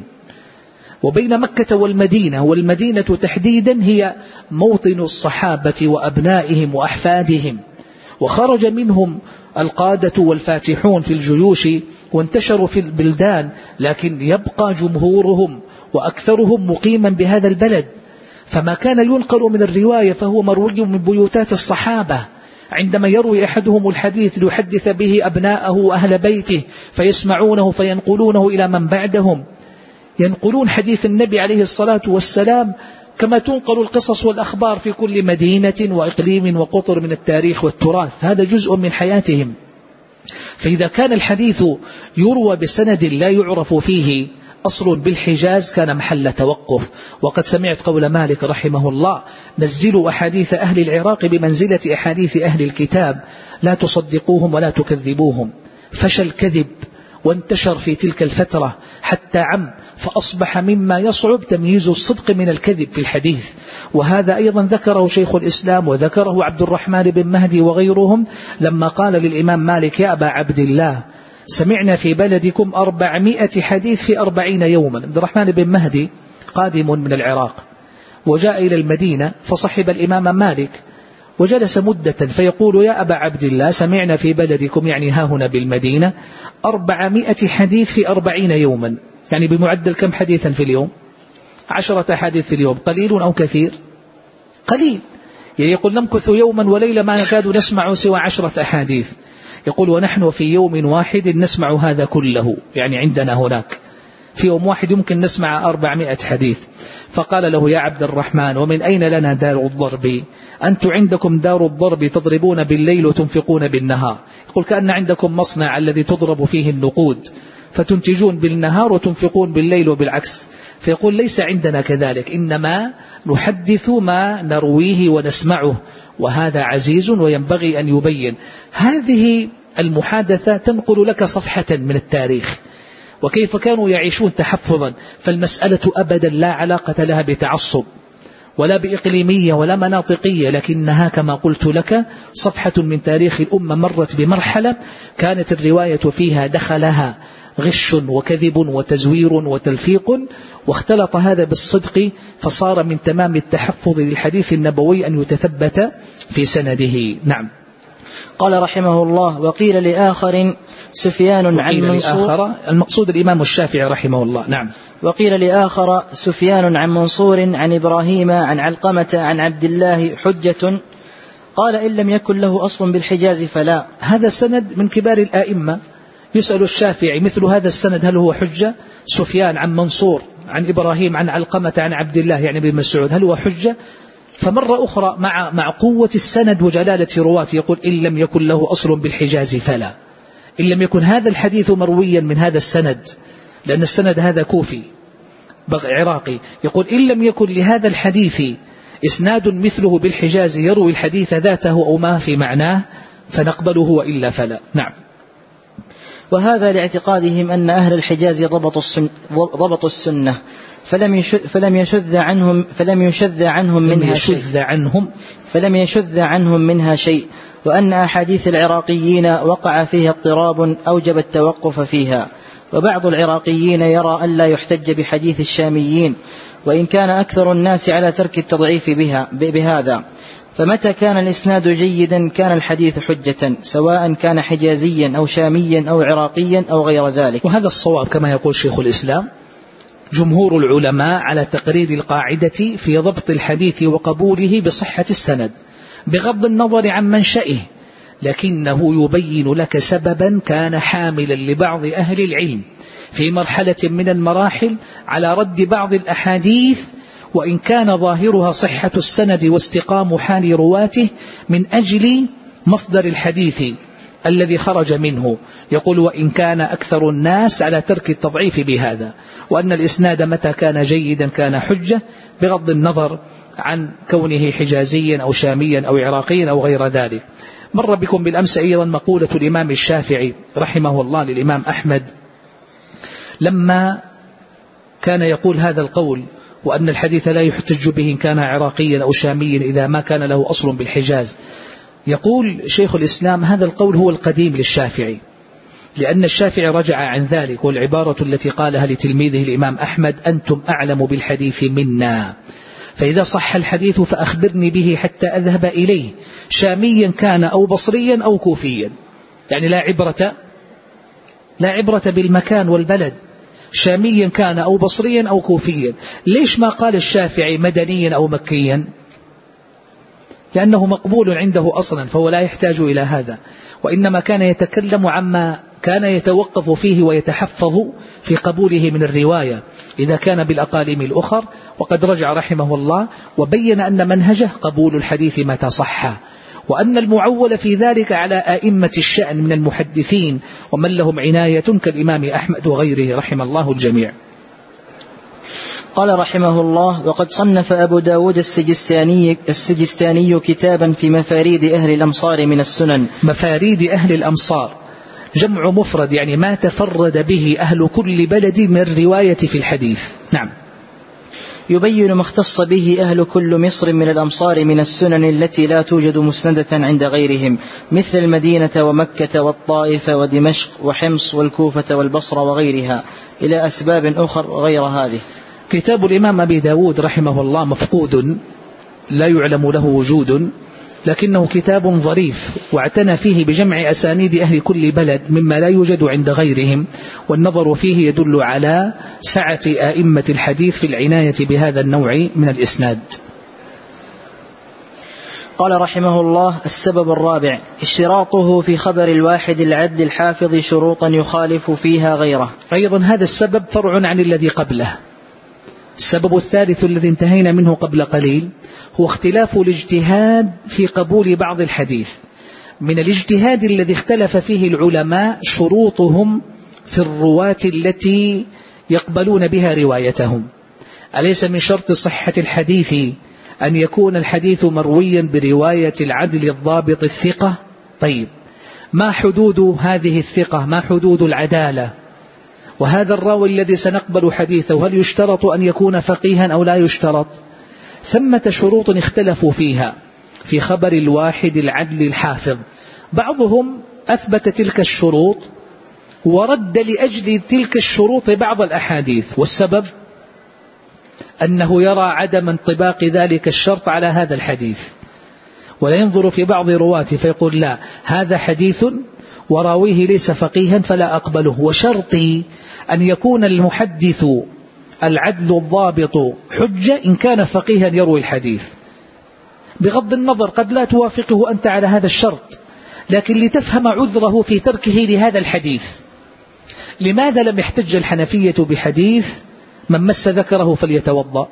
S1: وبين مكة والمدينة، والمدينة تحديدا هي موطن الصحابة وأبنائهم وأحفادهم، وخرج منهم القادة والفاتحون في الجيوش وانتشروا في البلدان، لكن يبقى جمهورهم وأكثرهم مقيما بهذا البلد. فما كان ينقل من الرواية فهو مروي من بيوتات الصحابة، عندما يروي أحدهم الحديث ليحدث به أبناءه وأهل بيته فيسمعونه فينقلونه إلى من بعدهم، ينقلون حديث النبي عليه الصلاة والسلام كما تنقل القصص والأخبار في كل مدينة وإقليم وقطر من التاريخ والتراث. هذا جزء من حياتهم. فإذا كان الحديث يروى بسند لا يعرف فيه أصل بالحجاز كان محل توقف. وقد سمعت قول مالك رحمه الله: نزلوا أحاديث أهل العراق بمنزلة أحاديث أهل الكتاب، لا تصدقوهم ولا تكذبوهم. فشى الكذب وانتشر في تلك الفترة حتى عم، فأصبح مما يصعب تمييز الصدق من الكذب في الحديث. وهذا أيضا ذكره شيخ الإسلام وذكره عبد الرحمن بن مهدي وغيرهم لما قال للإمام مالك: يا أبا عبد الله، سمعنا في بلدكم 400 حديث في 40 يوما. عبد الرحمن بن مهدي قادم من العراق وجاء إلى المدينة فصحب الإمام مالك وجلس مدة، فيقول: يا أبا عبد الله، سمعنا في بلدكم، يعني ها هنا بالمدينة، 400 حديث في 40 يوما، يعني بمعدل كم حديثا في اليوم؟ 10 حديث في اليوم. قليل أو كثير؟ قليل. يعني يقول: نمكث يوما وليلة ما نكاد نسمع سوى 10 أحاديث. يقول: ونحن في يوم واحد نسمع هذا كله، يعني عندنا هناك في يوم واحد يمكن نسمع 400 حديث. فقال له: يا عبد الرحمن، ومن أين لنا دار الضرب؟ أنتم عندكم دار الضرب تضربون بالليل وتنفقون بالنهار. يقول: كأن عندكم مصنع الذي تضرب فيه النقود، فتنتجون بالنهار وتنفقون بالليل وبالعكس. فيقول: ليس عندنا كذلك، إنما نحدث ما نرويه ونسمعه، وهذا عزيز وينبغي أن يبين. هذه المحادثة تنقل لك صفحة من التاريخ وكيف كانوا يعيشون تحفظا. فالمسألة أبدا لا علاقة لها بتعصب ولا بإقليمية ولا مناطقية، لكنها كما قلت لك صفحة من تاريخ الأمة مرت بمرحلة كانت الرواية فيها دخلها غش وكذب وتزوير وتلفيق، واختلط هذا بالصدق، فصار من تمام التحفظ للحديث النبوي أن يتثبت في سنده. نعم.
S2: قال رحمه الله: وقيل لآخر سفيان عن منصور،
S1: المقصود الإمام الشافعي رحمه الله. نعم.
S2: وقيل لآخر سفيان عن منصور عن إبراهيم عن علقمة عن عبد الله حجة، قال: إن لم يكن له أصل بالحجاز فلا.
S1: هذا السند من كبار الآئمة. يسأل الشافعي: مثل هذا السند هل هو حجة؟ سفيان عن منصور عن إبراهيم عن علقمة عن عبد الله يعني بن مسعود، هل هو حجة؟ فمرة أخرى مع قوة السند وجلالة رواته يقول: إن لم يكن له أصل بالحجاز فلا. إن لم يكن هذا الحديث مرويا من هذا السند، لأن السند هذا كوفي عراقي، يقول: إن لم يكن لهذا الحديث إسناد مثله بالحجاز يروي الحديث ذاته أو ما في معناه فنقبله، وإلا فلا. نعم.
S2: وهذا لاعتقادهم أن أهل الحجاز ضبطوا السنة فلم يشذ عنهم منها شيء، وأن أحاديث العراقيين وقع فيها اضطراب أوجب التوقف فيها. وبعض العراقيين يرى أن لا يحتج بحديث الشاميين، وإن كان أكثر الناس على ترك التضعيف بهذا. فمتى كان الإسناد جيدا كان الحديث حجة، سواء كان حجازيا أو شاميا أو عراقيا أو غير ذلك.
S1: وهذا الصواب كما يقول شيخ الإسلام. جمهور العلماء على تقرير القاعدة في ضبط الحديث وقبوله بصحة السند بغض النظر عن منشئه، لكنه يبين لك سببا كان حاملا لبعض أهل العلم في مرحلة من المراحل على رد بعض الأحاديث، وإن كان ظاهرها صحة السند واستقام حال رواته، من أجل مصدر الحديث الذي خرج منه. يقول: وإن كان أكثر الناس على ترك التضعيف بهذا، وأن الإسناد متى كان جيدا كان حجة بغض النظر عن كونه حجازيا أو شاميا أو عراقيا أو غير ذلك. مر بكم بالأمس أيضا مقولة الإمام الشافعي رحمه الله للإمام أحمد لما كان يقول هذا القول، وأن الحديث لا يحتج به إن كان عراقيا أو شاميا إذا ما كان له أصل بالحجاز. يقول شيخ الإسلام: هذا القول هو القديم للشافعي، لأن الشافعي رجع عن ذلك، والعبارة التي قالها لتلميذه الإمام أحمد: أنتم أعلم بالحديث منا، فإذا صح الحديث فأخبرني به حتى أذهب إليه، شاميا كان أو بصريا أو كوفيا. يعني لا عبرة بالمكان والبلد، شاميا كان أو بصريا أو كوفيا. ليش ما قال الشافعي مدنيا أو مكيا؟ لأنه مقبول عنده أصلا، فهو لا يحتاج إلى هذا، وإنما كان يتكلم عما كان يتوقف فيه ويتحفظ في قبوله من الرواية إذا كان بالأقاليم الأخر. وقد رجع رحمه الله وبين أن منهجه قبول الحديث متى صح، وأن المعول في ذلك على أئمة الشأن من المحدثين ومن لهم عناية كالإمام أحمد وغيره رحم الله الجميع.
S2: قال رحمه الله: وقد صنف أبو داود السجستاني كتابا في مفاريد أهل الأمصار من السنن.
S1: مفاريد أهل الأمصار جمع مفرد، يعني ما تفرد به أهل كل بلد من الرواية في الحديث. نعم.
S2: يبين ما اختص به أهل كل مصر من الأمصار من السنن التي لا توجد مسندة عند غيرهم، مثل المدينة ومكة والطائف ودمشق وحمص والكوفة والبصرة وغيرها، إلى أسباب أخرى غير هذه.
S1: كتاب الإمام أبي داود رحمه الله مفقود لا يعلم له وجود، لكنه كتاب ظريف، واعتنى فيه بجمع أسانيد أهل كل بلد مما لا يوجد عند غيرهم، والنظر فيه يدل على سعة أئمة الحديث في العناية بهذا النوع من الإسناد.
S2: قال رحمه الله: السبب الرابع اشتراطه في خبر الواحد العدل الحافظ شروطا يخالف فيها غيره.
S1: أيضا هذا السبب فرع عن الذي قبله. السبب الثالث الذي انتهينا منه قبل قليل هو اختلاف الاجتهاد في قبول بعض الحديث. من الاجتهاد الذي اختلف فيه العلماء شروطهم في الرواة التي يقبلون بها روايتهم. أليس من شرط صحة الحديث أن يكون الحديث مرويا برواية العدل الضابط الثقة؟ طيب، ما حدود هذه الثقة؟ ما حدود العدالة؟ وهذا الراوي الذي سنقبل حديثه هل يشترط أن يكون فقيها أو لا يشترط؟ ثمة شروط اختلفوا فيها في خبر الواحد العدل الحافظ. بعضهم أثبت تلك الشروط ورد لأجل تلك الشروط بعض الأحاديث، والسبب أنه يرى عدم انطباق ذلك الشرط على هذا الحديث، ولا ينظر في بعض رواته فيقول لا، هذا حديث وراويه ليس فقيها فلا أقبله، وشرطي أن يكون المحدث العدل الضابط حجة إن كان فقيها يروي الحديث. بغض النظر قد لا توافقه أنت على هذا الشرط، لكن لتفهم عذره في تركه لهذا الحديث. لماذا لم يحتج الحنفية بحديث من مس ذكره فليتوضأ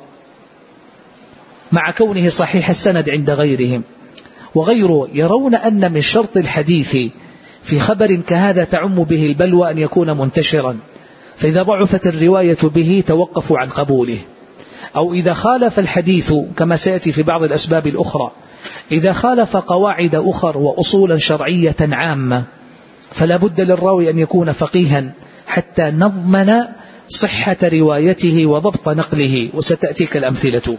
S1: مع كونه صحيح السند عند غيرهم؟ وغيره يرون أن من شرط الحديث في خبر كهذا تعم به البلوى أن يكون منتشرا، فإذا ضعفت الرواية به توقفوا عن قبوله. أو إذا خالف الحديث كما سيأتي في بعض الأسباب الأخرى، إذا خالف قواعد أخر وأصولا شرعية عامة فلا بد للراوي أن يكون فقيها حتى نضمن صحة روايته وضبط نقله، وستأتيك الأمثلة.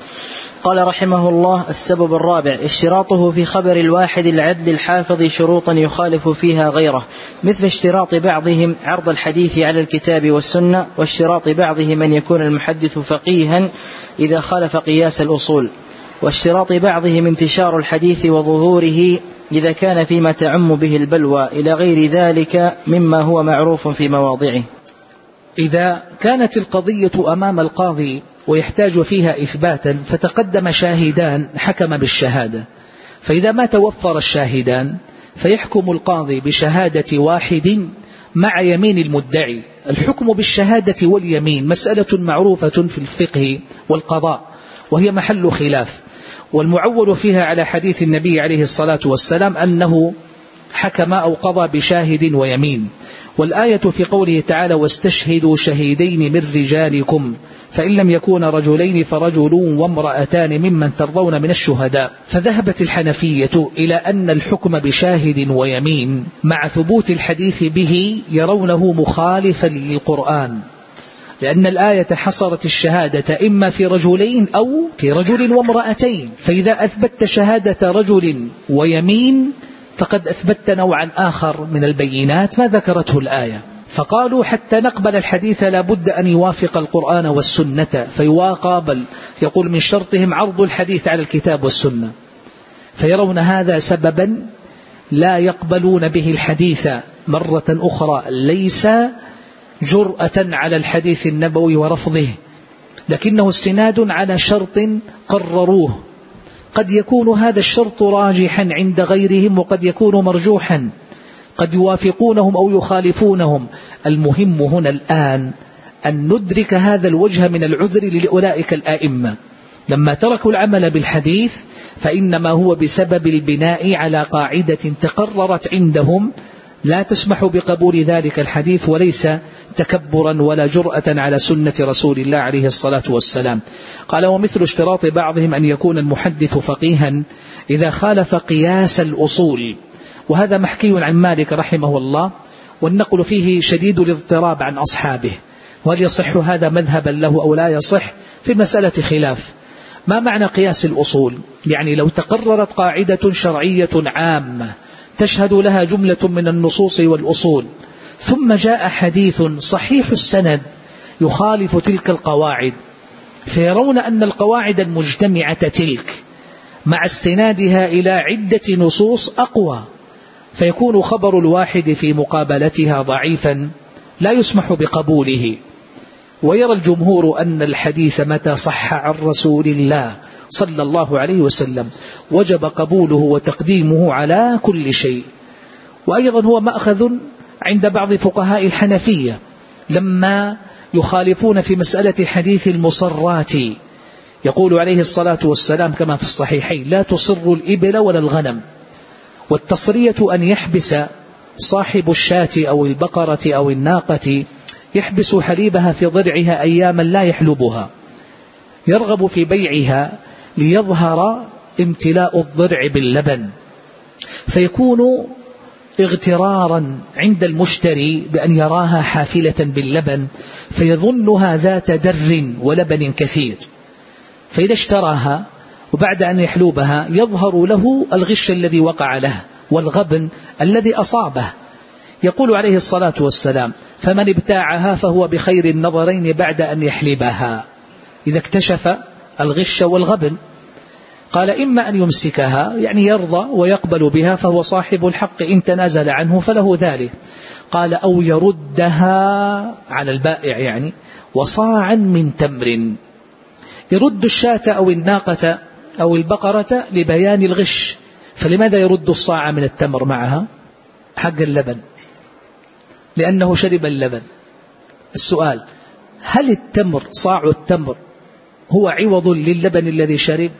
S2: قال رحمه الله: السبب الرابع اشتراطه في خبر الواحد العدل الحافظ شروطا يخالف فيها غيره، مثل اشتراط بعضهم عرض الحديث على الكتاب والسنة، واشتراط بعضهم أن يكون المحدث فقيها إذا خالف قياس الأصول، واشتراط بعضهم انتشار الحديث وظهوره إذا كان فيما تعم به البلوى، إلى غير ذلك مما هو معروف في مواضعه.
S1: إذا كانت القضية أمام القاضي ويحتاج فيها إثباتا فتقدم شاهدان حكم بالشهادة، فإذا ما توفر الشاهدان فيحكم القاضي بشهادة واحد مع يمين المدعي. الحكم بالشهادة واليمين مسألة معروفة في الفقه والقضاء، وهي محل خلاف، والمعول فيها على حديث النبي عليه الصلاة والسلام أنه حكم أو قضى بشاهد ويمين. والآية في قوله تعالى: واستشهدوا شهيدين من رجالكم فإن لم يكون رجلين فرجل وامرأتان ممن ترضون من الشهداء. فذهبت الحنفية إلى أن الحكم بشاهد ويمين مع ثبوت الحديث به يرونه مخالفا للقرآن، لأن الآية حصرت الشهادة إما في رجلين أو في رجل وامرأتين، فإذا أثبت شهادة رجل ويمين فقد أثبت نوعا آخر من البينات ما ذكرته الآية. فقالوا حتى نقبل الحديث لا بد أن يوافق القرآن والسنة، فيواقبل. يقول من شرطهم عرض الحديث على الكتاب والسنة، فيرون هذا سببا لا يقبلون به الحديث مرة أخرى، ليس جرأة على الحديث النبوي ورفضه، لكنه استناد على شرط قرروه. قد يكون هذا الشرط راجحا عند غيرهم وقد يكون مرجوحا، قد يوافقونهم أو يخالفونهم. المهم هنا الآن أن ندرك هذا الوجه من العذر لأولئك الآئمة لما تركوا العمل بالحديث فإنما هو بسبب البناء على قاعدة تقررت عندهم لا تسمح بقبول ذلك الحديث، وليس تكبرا ولا جرأة على سنة رسول الله عليه الصلاة والسلام. قال: ومثل اشتراط بعضهم أن يكون المحدث فقيها إذا خالف قياس الأصول. وهذا محكي عن مالك رحمه الله، والنقل فيه شديد الاضطراب عن أصحابه، وهل يصح هذا مذهبا له أو لا يصح؟ في مسألة خلاف. ما معنى قياس الأصول؟ يعني لو تقررت قاعدة شرعية عامة تشهد لها جملة من النصوص والأصول، ثم جاء حديث صحيح السند يخالف تلك القواعد، فيرون أن القواعد المجتمعة تلك مع استنادها إلى عدة نصوص أقوى، فيكون خبر الواحد في مقابلتها ضعيفا لا يسمح بقبوله. ويرى الجمهور أن الحديث متى صح عن رسول الله صلى الله عليه وسلم وجب قبوله وتقديمه على كل شيء. وأيضا هو مأخذ عند بعض فقهاء الحنفية لما يخالفون في مسألة حديث المصرات، يقول عليه الصلاة والسلام كما في الصحيحين: لا تصر الإبل ولا الغنم. والتصرية أن يحبس صاحب الشاة أو البقرة أو الناقة، يحبس حليبها في ضرعها أياما لا يحلبها، يرغب في بيعها ليظهر امتلاء الضرع باللبن، فيكون اغترارا عند المشتري بأن يراها حافلة باللبن فيظنها ذات در ولبن كثير، فإذا اشتراها وبعد أن يحلوبها يظهر له الغش الذي وقع له والغبن الذي أصابه. يقول عليه الصلاة والسلام: فمن ابتاعها فهو بخير النظرين بعد أن يحلبها، إذا اكتشف الغش والغبن. قال: إما أن يمسكها يعني يرضى ويقبل بها فهو صاحب الحق، إن تنازل عنه فله ذلك. قال: أو يردها على البائع يعني وصاعا من تمر، يرد الشاة أو الناقة أو البقرة لبيان الغش، فلماذا يرد الصاع من التمر معها حق اللبن؟ لأنه شرب اللبن. السؤال: هل التمر صاع التمر هو عوض للبن الذي شرب؟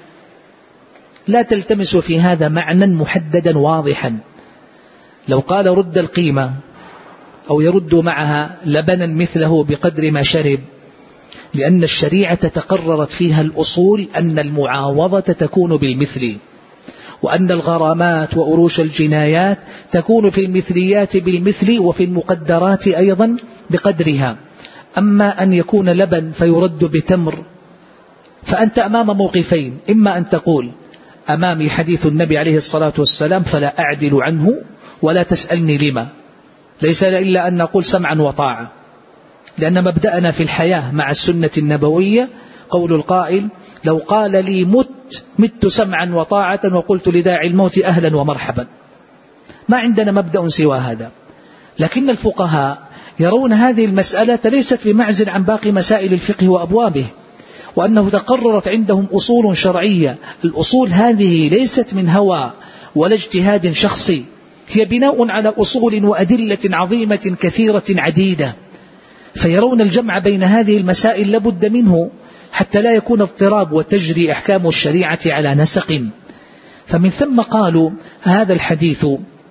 S1: لا تلتمس في هذا معنى محددا واضحا. لو قال رد القيمة أو يرد معها لبنا مثله بقدر ما شرب، لأن الشريعة تقررت فيها الأصول أن المعاوضة تكون بالمثل، وأن الغرامات وأروش الجنايات تكون في المثليات بالمثل وفي المقدرات أيضا بقدرها. أما أن يكون لبن فيرد بتمر، فأنت أمام موقفين: إما أن تقول أمامي حديث النبي عليه الصلاة والسلام فلا أعدل عنه ولا تسألني لما، ليس إلا أن نقول سمعا وطاعة، لأن مبدأنا في الحياة مع السنة النبوية قول القائل: لو قال لي مت سمعا وطاعة وقلت لداعي الموت أهلا ومرحبا. ما عندنا مبدأ سوى هذا. لكن الفقهاء يرون هذه المسألة ليست بمعزل عن باقي مسائل الفقه وأبوابه، وأنه تقررت عندهم أصول شرعية. الأصول هذه ليست من هوى ولا اجتهاد شخصي، هي بناء على أصول وأدلة عظيمة كثيرة عديدة، فيرون الجمع بين هذه المسائل لابد منه حتى لا يكون اضطراب وتجري أحكام الشريعة على نسق. فمن ثم قالوا: هذا الحديث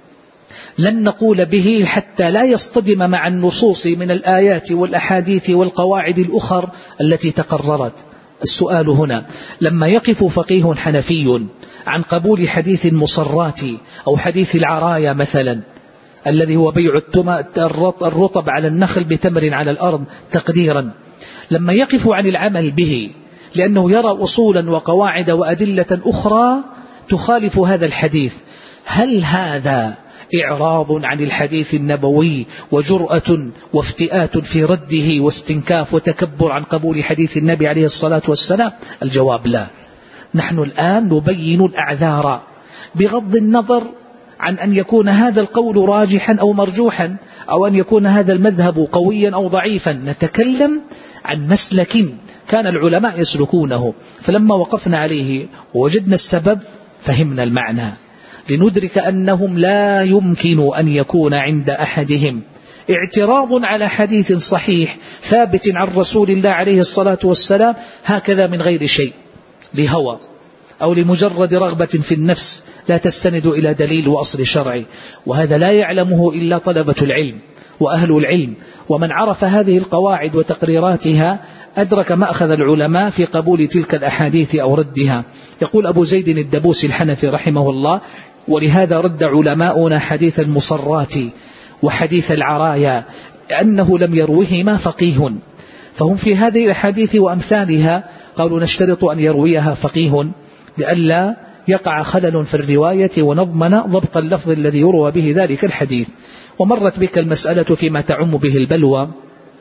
S1: لن نقول به حتى لا يصطدم مع النصوص من الآيات والأحاديث والقواعد الأخر التي تقررت. السؤال هنا: لما يقف فقيه حنفي عن قبول حديث المصرات أو حديث العرايا مثلا الذي هو بيع الرطب على النخل بتمر على الأرض تقديرا، لما يقف عن العمل به لأنه يرى أصولا وقواعد وأدلة أخرى تخالف هذا الحديث، هل هذا إعراض عن الحديث النبوي وجرأة وافتئات في رده واستنكاف وتكبر عن قبول حديث النبي عليه الصلاة والسلام؟ الجواب لا. نحن الآن نبين الأعذار بغض النظر عن أن يكون هذا القول راجحا أو مرجوحا، أو أن يكون هذا المذهب قويا أو ضعيفا. نتكلم عن مسلك كان العلماء يسلكونه، فلما وقفنا عليه ووجدنا السبب فهمنا المعنى، لندرك أنهم لا يمكن أن يكون عند أحدهم اعتراض على حديث صحيح ثابت عن رسول الله عليه الصلاة والسلام هكذا من غير شيء لهوى أو لمجرد رغبة في النفس لا تستند إلى دليل وأصل شرعي، وهذا لا يعلمه إلا طلبة العلم وأهل العلم. ومن عرف هذه القواعد وتقريراتها أدرك مأخذ العلماء في قبول تلك الأحاديث أو ردها. يقول أبو زيد الدبوسي الحنفي رحمه الله: ولهذا رد علماؤنا حديث المصرات وحديث العرايا لأنه لم يروهما فقيه، فهم في هذه الأحاديث وأمثالها قالوا نشترط أن يرويها فقيه لئلا يقع خلل في الرواية ونضمن ضبط اللفظ الذي يروى به ذلك الحديث. ومرت بك المسألة فيما تعم به البلوى،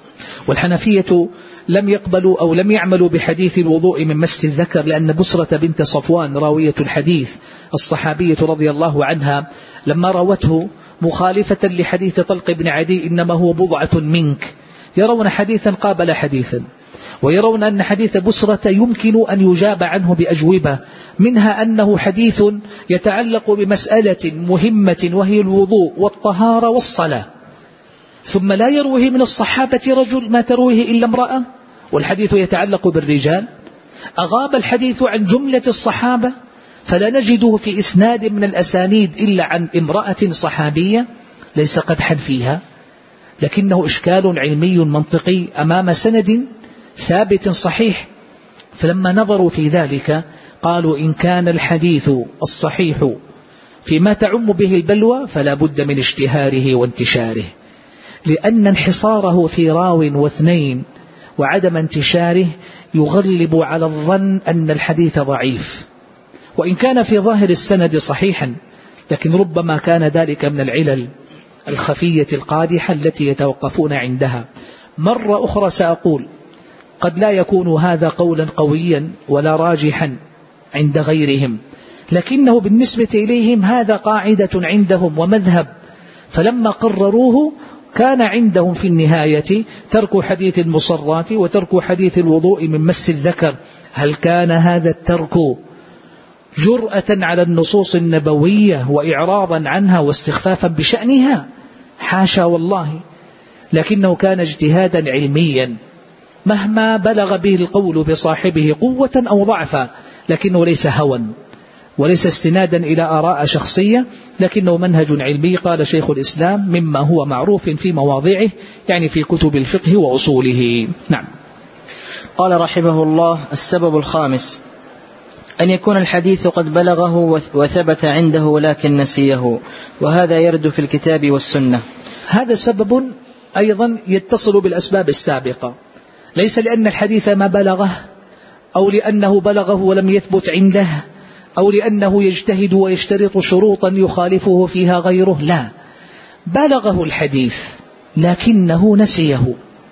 S1: والحنفية لم يقبلوا أو لم يعملوا بحديث الوضوء من مس الذكر، لأن بسرة بنت صفوان راوية الحديث الصحابية رضي الله عنها لما روته مخالفة لحديث طلق بن عدي إنما هو بضعة منك، يرون حديثا قابل حديثا، ويرون أن حديث بسرة يمكن أن يجاب عنه بأجوبة، منها أنه حديث يتعلق بمسألة مهمة وهي الوضوء والطهارة والصلاة، ثم لا يروه من الصحابة رجل ما ترويه إلا امرأة، والحديث يتعلق بالرجال. أغاب الحديث عن جملة الصحابة فلا نجده في إسناد من الأسانيد إلا عن امرأة صحابية، ليس قدحا فيها، لكنه إشكال علمي منطقي أمام سند ثابت صحيح. فلما نظروا في ذلك قالوا إن كان الحديث الصحيح فيما تعم به البلوى فلا بد من اشتهاره وانتشاره، لأن انحصاره في راو واثنين وعدم انتشاره يغلب على الظن أن الحديث ضعيف، وإن كان في ظاهر السند صحيحا، لكن ربما كان ذلك من العلل الخفية القادحة التي يتوقفون عندها. مرة أخرى سأقول قد لا يكون هذا قولا قويا ولا راجحا عند غيرهم، لكنه بالنسبة إليهم هذا قاعدة عندهم ومذهب، فلما قرروه كان عندهم في النهاية ترك حديث المصرات وترك حديث الوضوء من مس الذكر. هل كان هذا الترك جرأة على النصوص النبوية وإعراضا عنها واستخفافا بشأنها؟ حاشا والله، لكنه كان اجتهادا علميا مهما بلغ به القول بصاحبه قوة أو ضعفا، لكنه ليس هوى وليس استنادا إلى آراء شخصية، لكنه منهج علمي. قال شيخ الإسلام مما هو معروف في مواضعه، يعني في كتب الفقه وأصوله. نعم.
S2: قال رحمه الله: السبب الخامس أن يكون الحديث قد بلغه وثبت عنده ولكن نسيه، وهذا يرد في الكتاب والسنة.
S1: هذا سبب أيضا يتصل بالأسباب السابقة، ليس لأن الحديث ما بلغه أو لأنه بلغه ولم يثبت عنده أو لأنه يجتهد ويشترط شروطا يخالفه فيها غيره، لا، بلغه الحديث لكنه نسيه،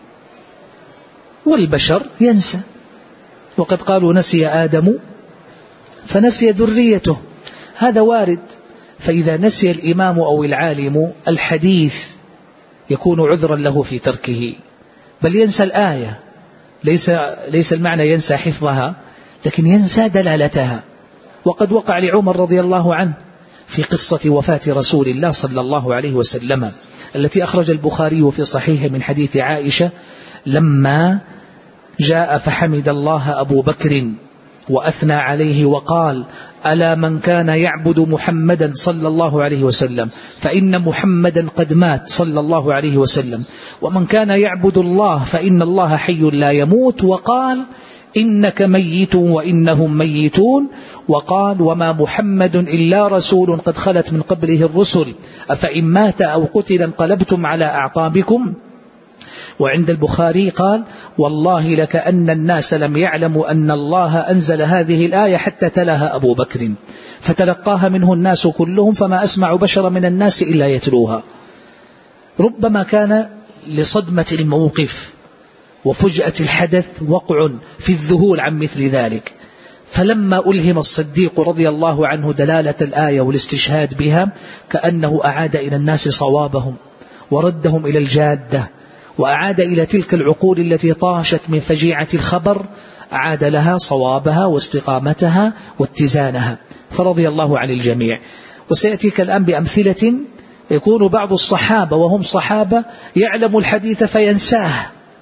S1: والبشر ينسى، وقد قالوا نسي آدم فنسي ذريته، هذا وارد. فإذا نسي الإمام أو العالم الحديث يكون عذرا له في تركه، بل ينسى الآية، ليس المعنى ينسى حفظها، لكن ينسى دلالتها. وقد وقع لعمر رضي الله عنه في قصة وفاة رسول الله صلى الله عليه وسلم التي أخرج البخاري في صحيح من حديث عائشة، لما جاء فحمد الله أبو بكر وأثنى عليه وقال: ألا من كان يعبد محمدا صلى الله عليه وسلم فإن محمدا قد مات صلى الله عليه وسلم، ومن كان يعبد الله فإن الله حي لا يموت، وقال: إنك ميت وإنهم ميتون، وقال: وما محمد إلا رسول قد خلت من قبله الرسل أفإن مات أو قتل انقلبتم على أعقابكم. وعند البخاري قال: والله لكأن الناس لم يعلموا أن الله أنزل هذه الآية حتى تلاها أبو بكر، فتلقاها منه الناس كلهم، فما أسمع بشر من الناس إلا يتلوها. ربما كان لصدمة الموقف وفجأة الحدث وقع في الذهول عن مثل ذلك، فلما ألهم الصديق رضي الله عنه دلالة الآية والاستشهاد بها كأنه أعاد إلى الناس صوابهم وردهم إلى الجادة، وأعاد إلى تلك العقول التي طاشت من فجيعة الخبر، أعاد لها صوابها واستقامتها واتزانها، فرضي الله عن الجميع. وسيأتيك الآن بأمثلة يكون بعض الصحابة وهم صحابة يعلم الحديث فينساه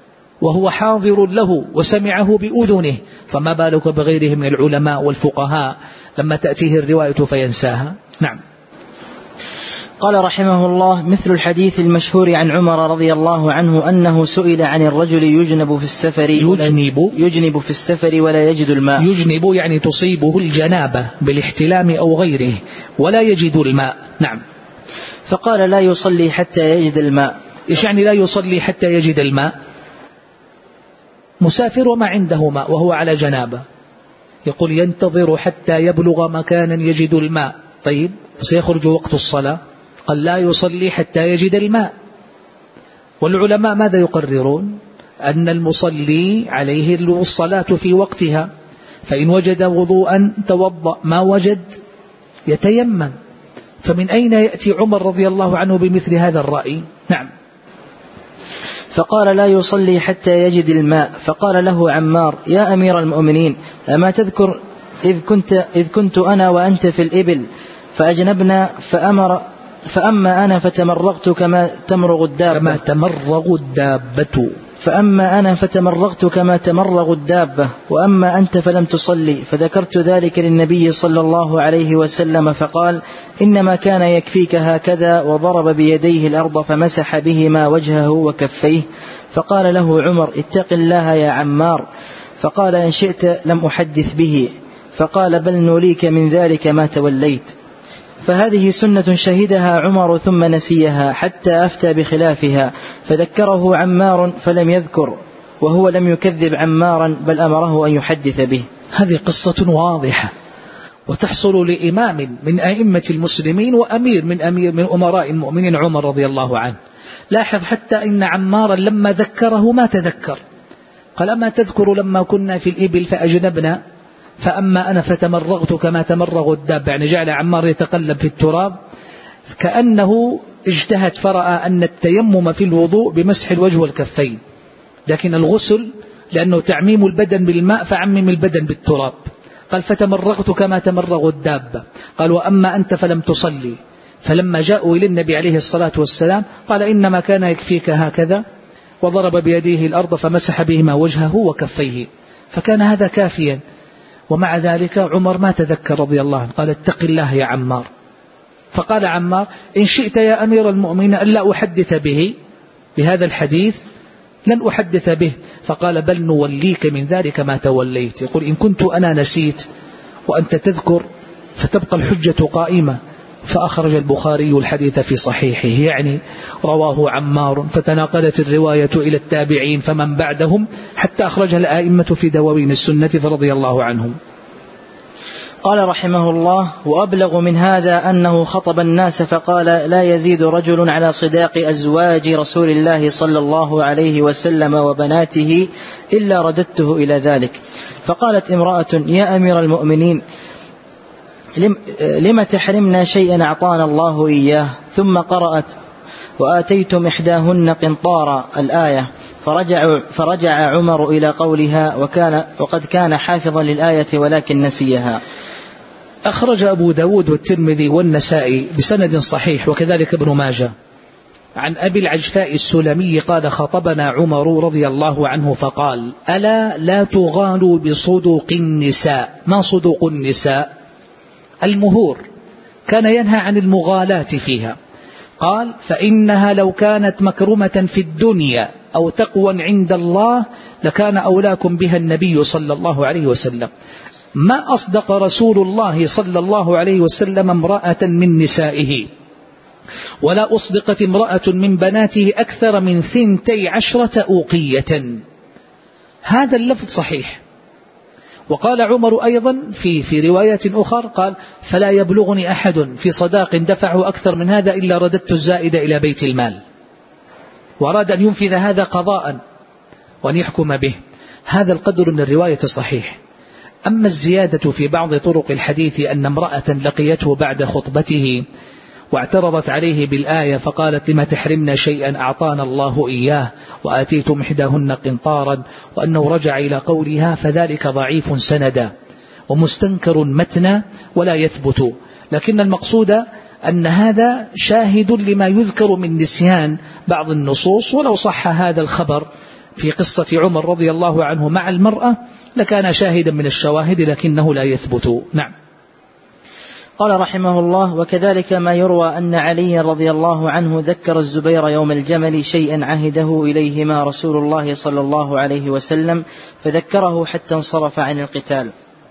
S1: وهو حاضر له وسمعه بأذنه، فما بالك بغيره من العلماء والفقهاء لما تأتيه الرواية فينساها. نعم.
S2: قال رحمه الله: مثل الحديث المشهور عن عمر رضي الله عنه أنه سئل عن الرجل يجنب في السفر ولا يجد الماء.
S1: يجنب يعني تصيبه الجنابة بالاحتلام أو غيره ولا يجد الماء. نعم.
S2: فقال: لا يصلي حتى يجد الماء.
S1: إيش يعني لا يصلي حتى يجد الماء؟ مسافر وما عنده ماء وهو على جنابة، يقول ينتظر حتى يبلغ مكانا يجد الماء. طيب سيخرج وقت الصلاة، قال لا يصلي حتى يجد الماء. والعلماء ماذا يقررون؟ أن المصلي عليه الصلاة في وقتها، فإن وجد وضوءا توضأ، ما وجد يتيمم. فمن أين يأتي عمر رضي الله عنه بمثل هذا الرأي؟ نعم.
S2: فقال: لا يصلي حتى يجد الماء. فقال له عمار: يا أمير المؤمنين، أما تذكر إذ كنت أنا وأنت في الإبل فأجنبنا فأما أنا فتمرغت كما تمرغ الدابة وأما أنت فلم تصلي. فذكرت ذلك للنبي صلى الله عليه وسلم فقال: إنما كان يكفيك هكذا، وضرب بيديه الأرض فمسح بهما وجهه وكفيه. فقال له عمر: اتق الله يا عمار. فقال: إن شئت لم أحدث به. فقال: بل نوليك من ذلك ما توليت. فهذه سنة شهدها عمر ثم نسيها حتى أفتى بخلافها، فذكره عمار فلم يذكر، وهو لم يكذب عمارا بل أمره أن يحدث به.
S1: هذه قصة واضحة وتحصل لإمام من أئمة المسلمين وأمير من أمراء المؤمنين عمر رضي الله عنه. لاحظ حتى إن عمارا لما ذكره ما تذكر، قال: أما تذكر لما كنا في الإبل فأجنبنا فأما أنا فتمرغت كما تمرغ الدابة، يعني جعل عمار يتقلب في التراب كأنه اجتهد فرأى أن التيمم في الوضوء بمسح الوجه والكفين، لكن الغسل لأنه تعميم البدن بالماء فعمم البدن بالتراب. قال: فتمرغت كما تمرغ الدابة. قال: وأما أنت فلم تصلي. فلما جاءوا إلى النبي عليه الصلاة والسلام قال: إنما كان يكفيك هكذا، وضرب بيديه الأرض فمسح بهما وجهه وكفيه. فكان هذا كافيا. ومع ذلك عمر ما تذكر رضي الله عنه، قال: اتق الله يا عمار. فقال عمار: إن شئت يا أمير المؤمنين ألا أحدث به، بهذا الحديث لن أحدث به. فقال: بل نوليك من ذلك ما توليت. يقول: إن كنت أنا نسيت وأنت تذكر فتبقى الحجة قائمة. فأخرج البخاري الحديث في صحيحه، يعني رواه عمار، فتناقلت الرواية إلى التابعين فمن بعدهم حتى أخرجها الآئمة في دواوين السنة فرضي الله عنهم.
S2: قال رحمه الله: وأبلغ من هذا أنه خطب الناس فقال: لا يزيد رجل على صداق أزواج رسول الله صلى الله عليه وسلم وبناته إلا رددته إلى ذلك. فقالت امرأة: يا أمير المؤمنين، لم تحرمنا شيئا أعطانا الله إياه؟ ثم قرأت: وآتيتم إحداهن قنطارا الآية. فرجع عمر إلى قولها وقد كان حافظا للآية ولكن نسيها.
S1: أخرج أبو داود والترمذي والنسائي بسند صحيح وكذلك ابن ماجه عن أبي العجفاء السلمي قال: خطبنا عمر رضي الله عنه فقال: ألا لا تغالوا بصدوق النساء. ما صدوق النساء؟ المهور. كان ينهى عن المغالاة فيها. قال: فإنها لو كانت مكرمة في الدنيا أو تقوى عند الله لكان أولاكم بها النبي صلى الله عليه وسلم. ما أصدق رسول الله صلى الله عليه وسلم امرأة من نسائه، ولا أصدقت امرأة من بناته أكثر من 12 أوقية. هذا اللفظ صحيح. وقال عمر أيضا في روايات أخرى قال: فلا يبلغني أحد في صداق دفعه أكثر من هذا إلا رددت الزائد إلى بيت المال. وأراد أن ينفذ هذا قضاء وأن يحكم به. هذا القدر من الرواية صحيح. أما الزيادة في بعض طرق الحديث أن امرأة لقيته بعد خطبته واعترضت عليه بالآية فقالت: لما تحرمنا شيئا أعطانا الله إياه وآتيتم إحداهن قنطارا، وأنه رجع إلى قولها، فذلك ضعيف سندا ومستنكر متنا ولا يثبت. لكن المقصود أن هذا شاهد لما يذكر من نسيان بعض النصوص، ولو صح هذا الخبر في قصة عمر رضي الله عنه مع المرأة لكان شاهدا من الشواهد لكنه لا يثبت. نعم.
S2: قال رحمه الله: وكذلك ما يروى أن علي رضي الله عنه ذكر الزبير يوم الجمل شيئا عهده إليهما رسول الله صلى الله عليه وسلم فذكره حتى انصرف عن القتال،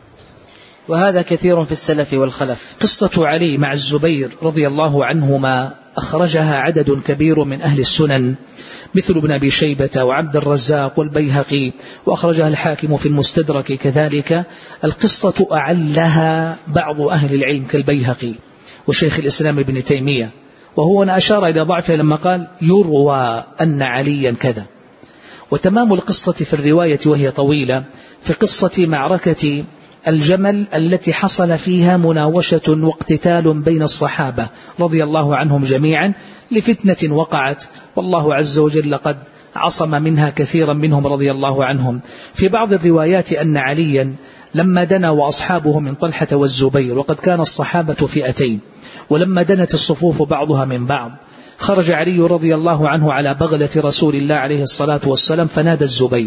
S2: وهذا كثير في السلف والخلف.
S1: قصة علي مع الزبير رضي الله عنهما أخرجها عدد كبير من أهل السنن مثل ابن أبي شيبة وعبد الرزاق والبيهقي، وأخرجها الحاكم في المستدرك كذلك. القصة أعلها بعض أهل العلم كالبيهقي وشيخ الإسلام ابن تيمية، وهو أشار إلى ضعفه لما قال يروى أن عليا كذا. وتمام القصة في الرواية وهي طويلة في قصة معركة الجمل التي حصل فيها مناوشة واقتتال بين الصحابة رضي الله عنهم جميعا لفتنة وقعت، والله عز وجل قد عصم منها كثيرا منهم رضي الله عنهم. في بعض الروايات أن عليا لما دنا وأصحابه من طلحة والزبير، وقد كان الصحابة فئتين، ولما دنت الصفوف بعضها من بعض خرج علي رضي الله عنه على بغلة رسول الله عليه الصلاة والسلام فنادى الزبير،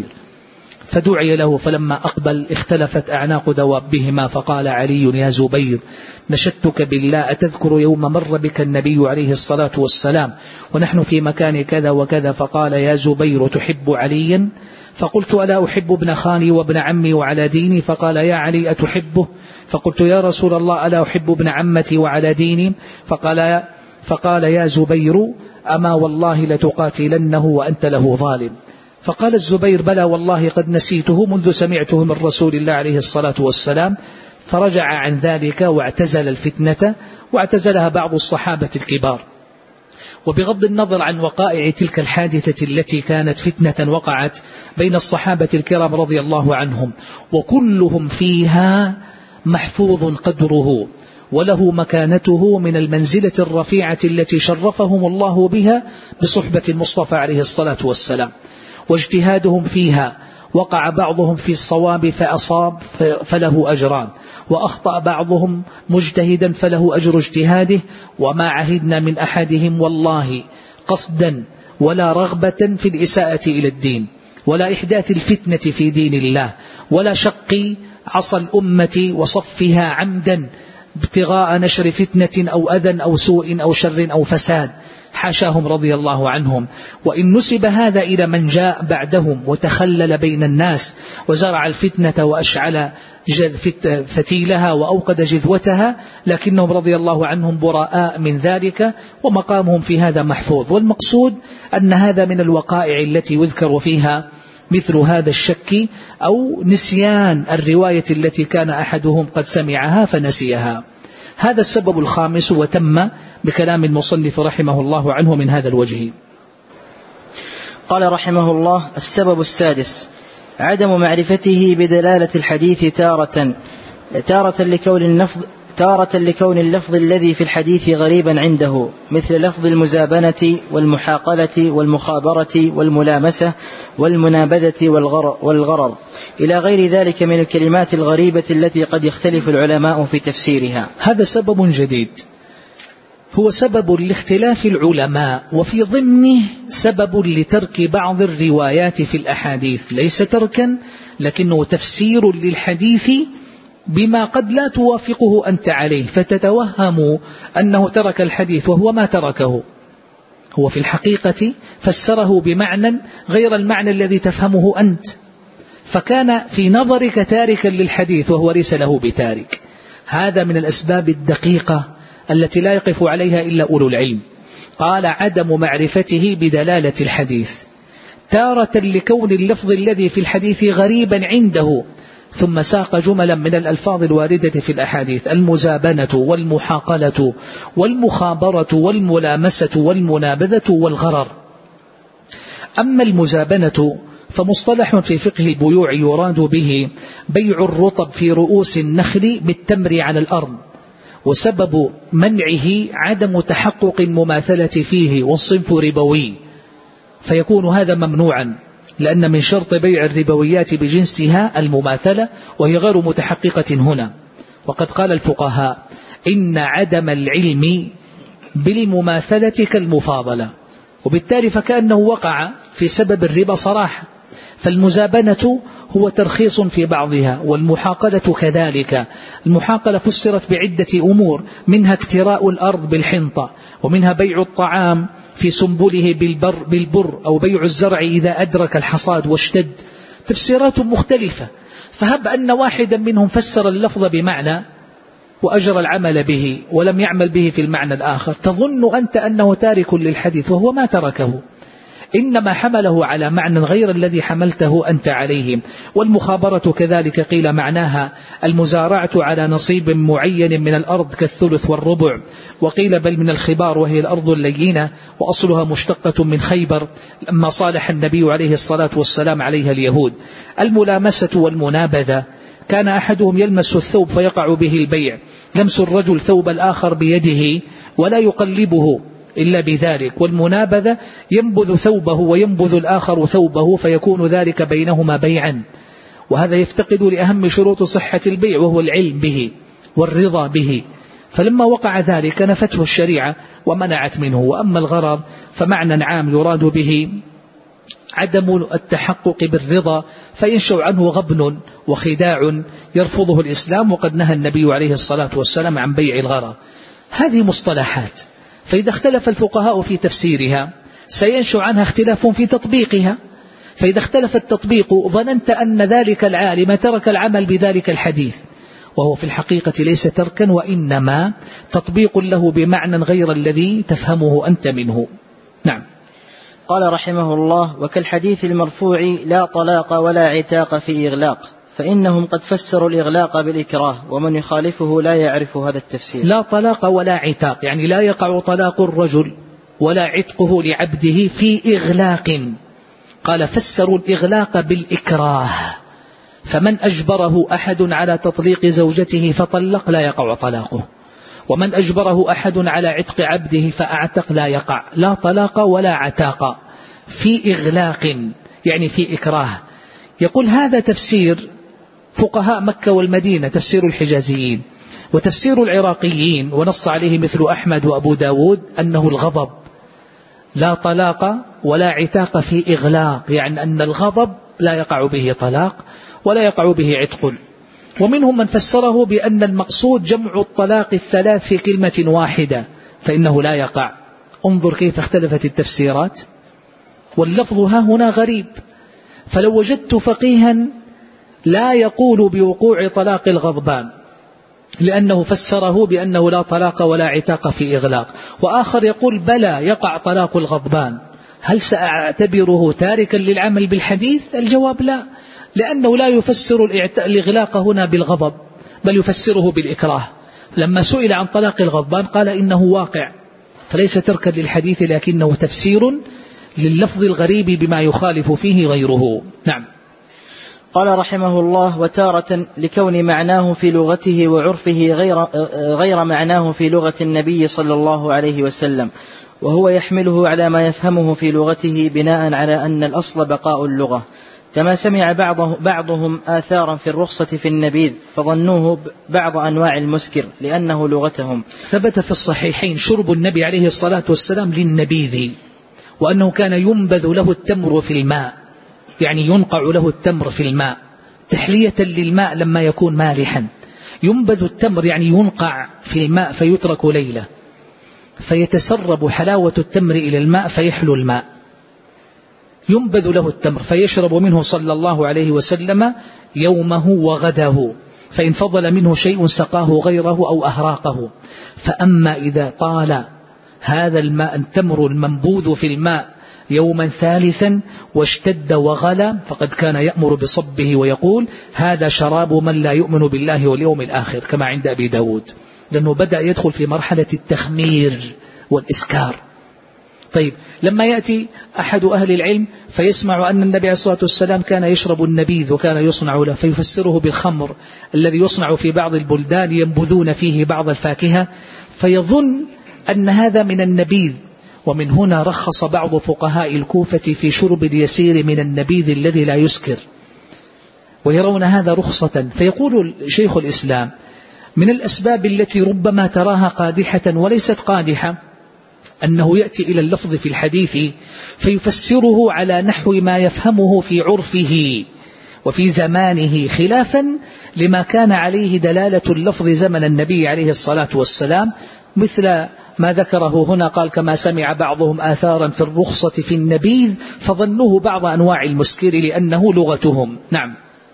S1: فدعي له، فلما أقبل اختلفت أعناق دوابهما، فقال علي: يا زبير نشدتك بالله أتذكر يوم مر بك النبي عليه الصلاة والسلام ونحن في مكان كذا وكذا؟ فقال: يا زبير تحب عليا؟ فقلت: ألا أحب ابن خالي وابن عمي وعلى ديني؟ فقال: يا علي أتحبه؟ فقلت: يا رسول الله ألا أحب ابن عمتي وعلى ديني؟ فقال: يا زبير أما والله لتقاتلنه وأنت له ظالم. فقال الزبير: بلى والله قد نسيته منذ سمعته من رسول الله عليه الصلاة والسلام. فرجع عن ذلك واعتزل الفتنة، واعتزلها بعض الصحابة الكبار. وبغض النظر عن وقائع تلك الحادثة التي كانت فتنة وقعت بين الصحابة الكرام رضي الله عنهم، وكلهم فيها محفوظ قدره وله مكانته من المنزلة الرفيعة التي شرفهم الله بها بصحبة المصطفى عليه الصلاة والسلام، واجتهادهم فيها وقع بعضهم في الصواب فأصاب فله أجران، وأخطأ بعضهم مجتهدا فله أجر اجتهاده. وما عهدنا من أحدهم والله قصدا ولا رغبة في الإساءة إلى الدين ولا إحداث الفتنة في دين الله ولا شق عصا الأمة وصفها عمدا ابتغاء نشر فتنة أو أذى أو سوء أو شر أو فساد، حاشاهم رضي الله عنهم. وإن نسب هذا إلى من جاء بعدهم وتخلل بين الناس وزرع الفتنة وأشعل فتيلها وأوقد جذوتها، لكنهم رضي الله عنهم براء من ذلك ومقامهم في هذا محفوظ. والمقصود أن هذا من الوقائع التي يذكر فيها مثل هذا الشك أو نسيان الرواية التي كان أحدهم قد سمعها فنسيها. هذا السبب الخامس، وتم بكلام المصنف رحمه الله عنه من هذا الوجه.
S2: قال رحمه الله: السبب السادس عدم معرفته بدلالة الحديث تارة لكون اللفظ الذي في الحديث غريبا عنده، مثل لفظ المزابنة والمحاقلة والمخابرة والملامسة والمنابذة والغرر إلى غير ذلك من الكلمات الغريبة التي قد يختلف العلماء في تفسيرها.
S1: هذا سبب جديد، هو سبب لاختلاف العلماء، وفي ضمنه سبب لترك بعض الروايات في الأحاديث، ليس تركا لكنه تفسير للحديث بما قد لا توافقه أنت عليه، فتتوهم أنه ترك الحديث وهو ما تركه، هو في الحقيقة فسره بمعنى غير المعنى الذي تفهمه أنت، فكان في نظرك تاركا للحديث وهو ليس له بتارك. هذا من الأسباب الدقيقة التي لا يقف عليها إلا أولو العلم. قال: عدم معرفته بدلالة الحديث تارة لكون اللفظ الذي في الحديث غريبا عنده، ثم ساق جملا من الألفاظ الواردة في الأحاديث: المزابنة والمحاقلة والمخابرة والملامسة والمنابذة والغرر. أما المزابنة فمصطلح في فقه البيوع يراد به بيع الرطب في رؤوس النخل بالتمر على الأرض، وسبب منعه عدم تحقق المماثلة فيه والصنف ربوي، فيكون هذا ممنوعا، لأن من شرط بيع الربويات بجنسها المماثلة، وهي غير متحققة هنا. وقد قال الفقهاء: إن عدم العلم بالمماثلة كالمفاضلة، وبالتالي فكأنه وقع في سبب الربا صراحة، فالمزابنة هو ترخيص في بعضها، والمحاقلة كذلك. المحاقلة فسرت بعدة أمور، منها اكتراء الأرض بالحنطة، ومنها بيع الطعام في سنبله بالبر، أو بيع الزرع إذا أدرك الحصاد واشتد. تفسيرات مختلفة، فهب أن واحدا منهم فسر اللفظ بمعنى وأجرى العمل به ولم يعمل به في المعنى الآخر، تظن أنت أنه تارك للحديث، وهو ما تركه، إنما حمله على معنى غير الذي حملته أنت عليه. والمخابرة كذلك قيل معناها المزارعة على نصيب معين من الأرض كالثلث والربع، وقيل بل من الخبار وهي الأرض اللينة، وأصلها مشتقة من خيبر لما صالح النبي عليه الصلاة والسلام عليها اليهود. الملامسة والمنابذة، كان أحدهم يلمس الثوب فيقع به البيع، لمس الرجل ثوب الآخر بيده ولا يقلبه إلا بذلك. والمنابذة ينبذ ثوبه وينبذ الآخر ثوبه فيكون ذلك بينهما بيعا، وهذا يفتقد لأهم شروط صحة البيع وهو العلم به والرضا به. فلما وقع ذلك نفته الشريعة ومنعت منه. وأما الغرض فمعنى عام يراد به عدم التحقق بالرضا، فينشأ عنه غبن وخداع يرفضه الإسلام، وقد نهى النبي عليه الصلاة والسلام عن بيع الغرض. هذه مصطلحات، فإذا اختلف الفقهاء في تفسيرها سينشأ عنها اختلاف في تطبيقها. فإذا اختلف التطبيق ظننت أن ذلك العالم ترك العمل بذلك الحديث، وهو في الحقيقة ليس تركا، وإنما تطبيق له بمعنى غير الذي تفهمه أنت منه. نعم.
S2: قال رحمه الله: وكالحديث المرفوع لا طلاق ولا عتاق في إغلاق، فإنهم قد فسروا الإغلاق بالإكراه، ومن يخالفه لا يعرف هذا التفسير.
S1: لا طلاق ولا عتاق يعني لا يقع طلاق الرجل ولا عتقه لعبده في إغلاق. قال فسروا الإغلاق بالإكراه، فمن أجبره أحد على تطليق زوجته فطلق لا يقع طلاقه، ومن أجبره أحد على عتق عبده فأعتق لا يقع. لا طلاق ولا عتاق في إغلاق يعني في إكراه. يقول هذا تفسير فقهاء مكة والمدينة، تفسير الحجازيين، وتفسير العراقيين ونص عليه مثل أحمد وأبو داود أنه الغضب. لا طلاق ولا عتاق في إغلاق يعني أن الغضب لا يقع به طلاق ولا يقع به عتق. ومنهم من فسره بأن المقصود جمع الطلاق الثلاث في كلمة واحدة فإنه لا يقع. انظر كيف اختلفت التفسيرات، واللفظ ها هنا غريب. فلو وجدت فقيها لا يقول بوقوع طلاق الغضبان لأنه فسره بأنه لا طلاق ولا عتاق في إغلاق، وآخر يقول بلى يقع طلاق الغضبان، هل سأعتبره تاركا للعمل بالحديث؟ الجواب لا، لأنه لا يفسر الإغلاق هنا بالغضب بل يفسره بالإكراه. لما سئل عن طلاق الغضبان قال إنه واقع، فليس تركا للحديث لكنه تفسير لللفظ الغريب بما يخالف فيه غيره. نعم.
S2: قال رحمه الله: وتارة لكون معناه في لغته وعرفه غير معناه في لغة النبي صلى الله عليه وسلم، وهو يحمله على ما يفهمه في لغته بناء على أن الأصل بقاء اللغة، كما سمع بعضهم آثارا في الرخصة في النبيذ فظنوه بعض أنواع المسكر لأنه لغتهم.
S1: ثبت في الصحيحين شرب النبي عليه الصلاة والسلام للنبيذ، وأنه كان ينبذ له التمر في الماء، يعني ينقع له التمر في الماء تحلية للماء لما يكون مالحا. ينبذ التمر يعني ينقع في الماء فيترك ليلة فيتسرب حلاوة التمر إلى الماء فيحلو الماء. ينبذ له التمر فيشرب منه صلى الله عليه وسلم يومه وغده، فإن فضل منه شيء سقاه غيره أو أهراقه. فأما إذا طال هذا الماء التمر المنبوذ في الماء يوما ثالثا واشتد وغلى فقد كان يأمر بصبه ويقول هذا شراب من لا يؤمن بالله واليوم الآخر، كما عند أبي داود، لأنه بدأ يدخل في مرحلة التخمير والإسكار. طيب لما يأتي أحد أهل العلم فيسمع أن النبي عليه الصلاة والسلام كان يشرب النبيذ وكان يصنع له، فيفسره بالخمر الذي يصنع في بعض البلدان ينبذون فيه بعض الفاكهة، فيظن أن هذا من النبيذ. ومن هنا رخص بعض فقهاء الكوفة في شرب اليسير من النبيذ الذي لا يسكر، ويرون هذا رخصة. فيقول شيخ الإسلام من الأسباب التي ربما تراها قادحة وليست قادحة أنه يأتي إلى اللفظ في الحديث فيفسره على نحو ما يفهمه في عرفه وفي زمانه، خلافا لما كان عليه دلالة اللفظ زمن النبي عليه الصلاة والسلام، مثل ما ذكره هنا، قال كما سمع بعضهم آثارا في الرخصة في النبيذ فظنوه بعض أنواع المسكر لأنه لغتهم. نعم.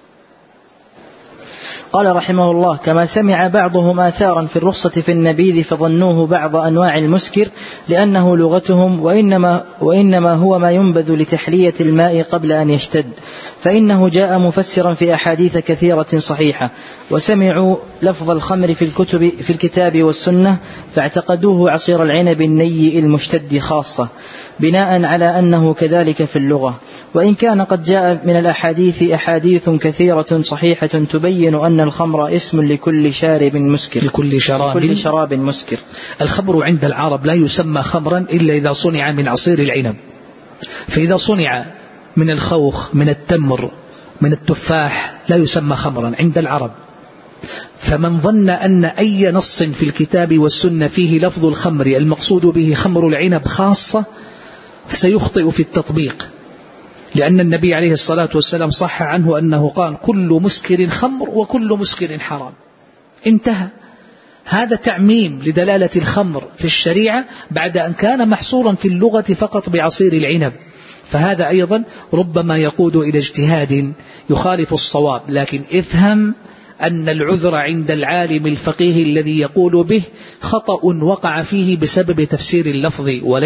S2: قال رحمه الله: كما سمع بعضهم آثارا في الرخصة في النبيذ فظنوه بعض أنواع المسكر لأنه لغتهم، وإنما هو ما ينبذ لتحلية الماء قبل أن يشتد، فإنه جاء مفسرا في أحاديث كثيرة صحيحة. وسمعوا لفظ الخمر في الكتاب والسنة فاعتقدوه عصير العنب النيء المشتد خاصة، بناء على أنه كذلك في اللغة، وإن كان قد جاء من الأحاديث أحاديث كثيرة صحيحة تبين أن الخمر اسم لكل شارب مسكر،
S1: لكل شراب
S2: مسكر.
S1: الخمر عند العرب لا يسمى خمرا إلا إذا صنع من عصير العنب، فإذا صنع من الخوخ، من التمر، من التفاح لا يسمى خمرا عند العرب. فمن ظن أن أي نص في الكتاب والسنة فيه لفظ الخمر المقصود به خمر العنب خاصة سيخطئ في التطبيق، لأن النبي عليه الصلاة والسلام صح عنه أنه قال: كل مسكر خمر وكل مسكر حرام. انتهى. هذا تعميم لدلالة الخمر في الشريعة بعد أن كان محصورا في اللغة فقط بعصير العنب، فهذا أيضا ربما يقود إلى اجتهاد يخالف الصواب. لكن افهم أن العذر عند العالم الفقيه الذي يقول به خطأ وقع فيه بسبب تفسير اللفظ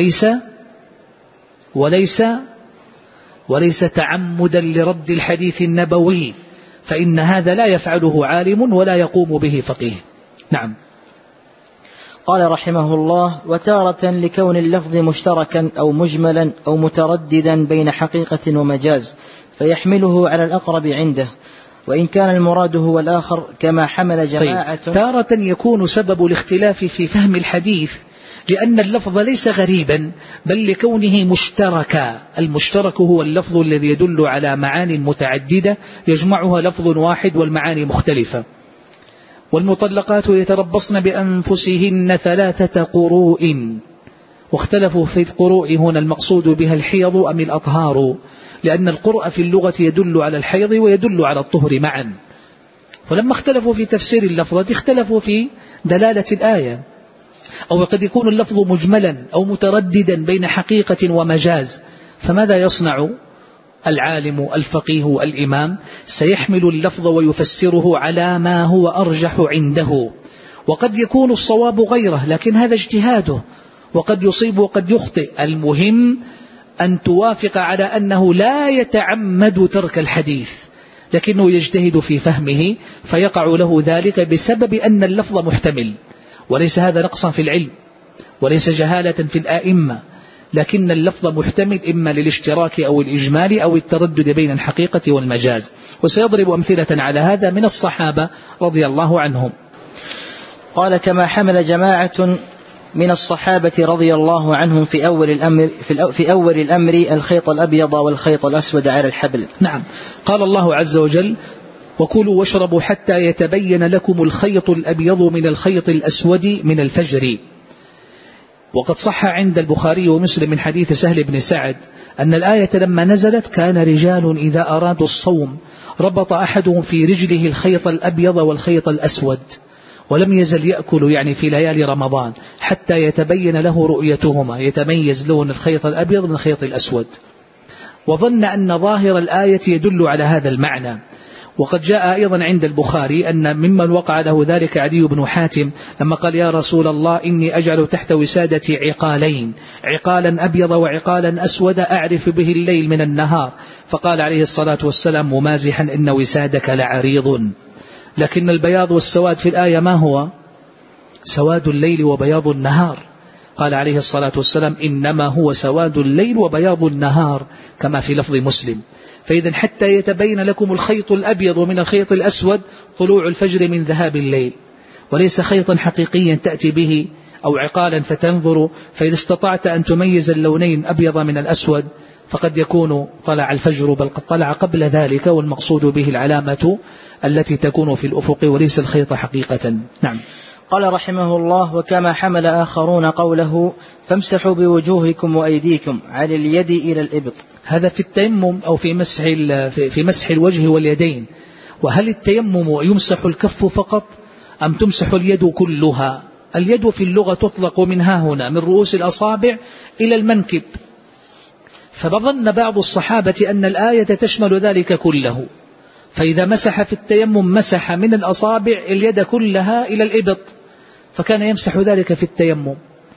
S1: وليس تعمدا لرد الحديث النبوي، فإن هذا لا يفعله عالم ولا يقوم به فقيه. نعم.
S2: قال رحمه الله: وتارة لكون اللفظ مشتركا أو مجملا أو مترددا بين حقيقة ومجاز فيحمله على الأقرب عنده، وإن كان المراد هو الآخر كما حمل جماعة.
S1: طيب. تارة يكون سبب الاختلاف في فهم الحديث لأن اللفظ ليس غريبا بل لكونه مشتركا. المشترك هو اللفظ الذي يدل على معاني متعددة يجمعها لفظ واحد والمعاني مختلفة. والمطلقات يتربصن بأنفسهن 3 قروء، واختلفوا في القروء هنا المقصود بها الحيض أم الأطهار، لأن القرء في اللغة يدل على الحيض ويدل على الطهر معا. فلما اختلفوا في تفسير اللفظة اختلفوا في دلالة الآية، أو قد يكون اللفظ مجملا أو مترددا بين حقيقة ومجاز. فماذا يصنع العالم الفقيه الإمام؟ سيحمل اللفظ ويفسره على ما هو أرجح عنده، وقد يكون الصواب غيره، لكن هذا اجتهاده، وقد يصيب وقد يخطئ. المهم أن توافق على أنه لا يتعمد ترك الحديث، لكنه يجتهد في فهمه فيقع له ذلك بسبب أن اللفظ محتمل، وليس هذا نقصا في العلم وليس جهالة في الآئمة، لكن اللفظ محتمل إما للاشتراك أو الإجمال أو التردد بين الحقيقة والمجاز. وسيضرب أمثلة على هذا من الصحابة رضي الله عنهم.
S2: قال: كما حمل جماعة من الصحابة رضي الله عنهم في أول الأمر الخيط الأبيض والخيط الأسود على الحبل.
S1: نعم. قال الله عز وجل: وكلوا واشربوا حتى يتبين لكم الخيط الأبيض من الخيط الأسود من الفجر. وقد صح عند البخاري ومسلم من حديث سهل بن سعد أن الآية لما نزلت كان رجال إذا أرادوا الصوم ربط أحدهم في رجله الخيط الأبيض والخيط الأسود، ولم يزل يأكل يعني في ليالي رمضان حتى يتبين له رؤيتهما، يتميز لون الخيط الأبيض من الخيط الأسود، وظن أن ظاهر الآية يدل على هذا المعنى. وقد جاء أيضا عند البخاري أن ممن وقع له ذلك عدي بن حاتم لما قال: يا رسول الله إني أجعل تحت وسادتي عقالين، عقالا أبيض وعقالا أسود أعرف به الليل من النهار، فقال عليه الصلاة والسلام ممازحا: إن وسادك لعريض. لكن البياض والسواد في الآية ما هو؟ سواد الليل وبياض النهار. قال عليه الصلاة والسلام: إنما هو سواد الليل وبياض النهار، كما في لفظ مسلم. فإذا حتى يتبين لكم الخيط الأبيض من الخيط الأسود طلوع الفجر من ذهاب الليل، وليس خيطا حقيقيا تأتي به أو عقالا فتنظر. فإذا استطعت أن تميز اللونين أبيض من الأسود فقد يكون طلع الفجر، بل قد طلع قبل ذلك، والمقصود به العلامة التي تكون في الأفق وليس الخيط حقيقة. نعم.
S2: قال رحمه الله: وكما حمل آخرون قوله فامسحوا بوجوهكم وأيديكم على اليد إلى الإبط.
S1: هذا في التيمم أو في مسح الوجه واليدين. وهل التيمم يمسح الكف فقط أم تمسح اليد كلها؟ اليد في اللغة تطلق من ها هنا من رؤوس الأصابع إلى المنكب، فظن بعض الصحابة أن الآية تشمل ذلك كله، فإذا مسح في التيمم مسح من الأصابع اليد كلها إلى الإبط، فكان يمسح ذلك في التيمم.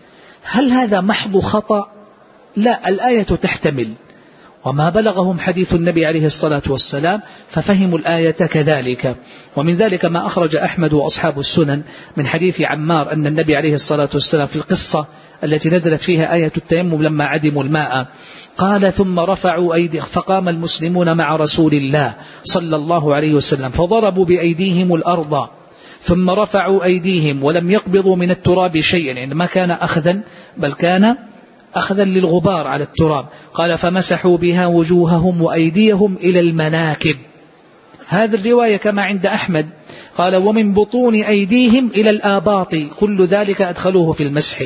S1: هل هذا محض خطأ؟ لا، الآية تحتمل، وما بلغهم حديث النبي عليه الصلاة والسلام ففهموا الآية كذلك. ومن ذلك ما أخرج أحمد وأصحاب السنن من حديث عمار أن النبي عليه الصلاة والسلام في القصة التي نزلت فيها آية التيمم لما عدموا الماء قال: ثم رفعوا أيديهم، فقام المسلمون مع رسول الله صلى الله عليه وسلم فضربوا بأيديهم الأرض، ثم رفعوا أيديهم ولم يقبضوا من التراب شيئا، يعني ما كان أخذا بل كان أخذا للغبار على التراب. قال: فمسحوا بها وجوههم وأيديهم إلى المناكب. هذه الرواية كما عند أحمد. قال: ومن بطون أيديهم إلى الآباط، كل ذلك أدخلوه في المسح.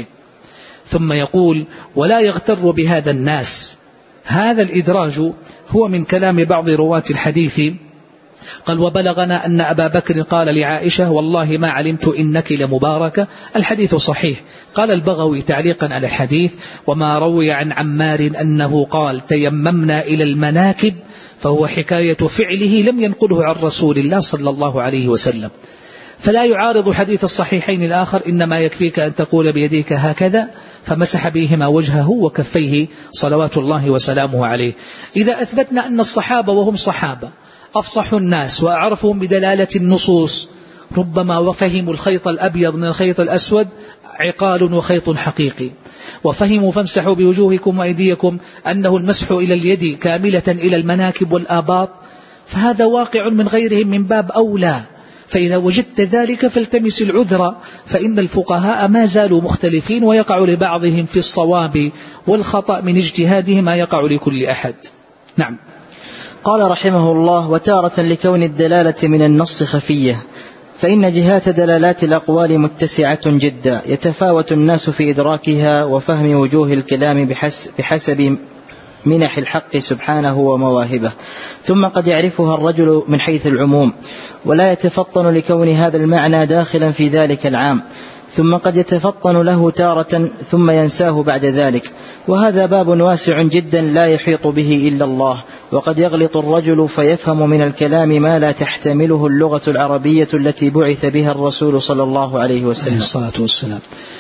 S1: ثم يقول: ولا يغتر بهذا الناس. هذا الإدراج هو من كلام بعض رواة الحديث. قال: وبلغنا أن أبا بكر قال لعائشة: والله ما علمت إنك لمباركة. الحديث صحيح. قال البغوي تعليقا على الحديث: وما روي عن عمار أنه قال تيممنا إلى المناكب فهو حكاية فعله لم ينقله عن رسول الله صلى الله عليه وسلم، فلا يعارض حديث الصحيحين الآخر: إنما يكفيك أن تقول بيديك هكذا، فمسح بهما وجهه وكفيه صلوات الله وسلامه عليه. إذا أثبتنا أن الصحابة وهم صحابة أفصح الناس وأعرفهم بدلالة النصوص، ربما وفهموا الخيط الأبيض من الخيط الأسود عقال وخيط حقيقي، وفهموا فامسحوا بوجوهكم وأيديكم أنه المسح إلى اليد كاملة إلى المناكب والآباط، فهذا واقع من غيرهم من باب أولى. فإذا وجدت ذلك فالتمس العذر، فإن الفقهاء ما زالوا مختلفين، ويقع لبعضهم في الصواب والخطأ من اجتهاده ما يقع لكل أحد. نعم.
S2: قال رحمه الله: وتارة لكون الدلالة من النص خفية، فإن جهات دلالات الأقوال متسعة جدا، يتفاوت الناس في إدراكها وفهم وجوه الكلام بحسب منح الحق سبحانه ومواهبه، ثم قد يعرفها الرجل من حيث العموم ولا يتفطن لكون هذا المعنى داخلا في ذلك العام، ثم قد يتفطن له تارة ثم ينساه بعد ذلك، وهذا باب واسع جدا لا يحيط به إلا الله. وقد يغلط الرجل فيفهم من الكلام ما لا تحتمله اللغة العربية التي بعث بها الرسول صلى الله عليه وسلم
S1: الصلاة والسلام.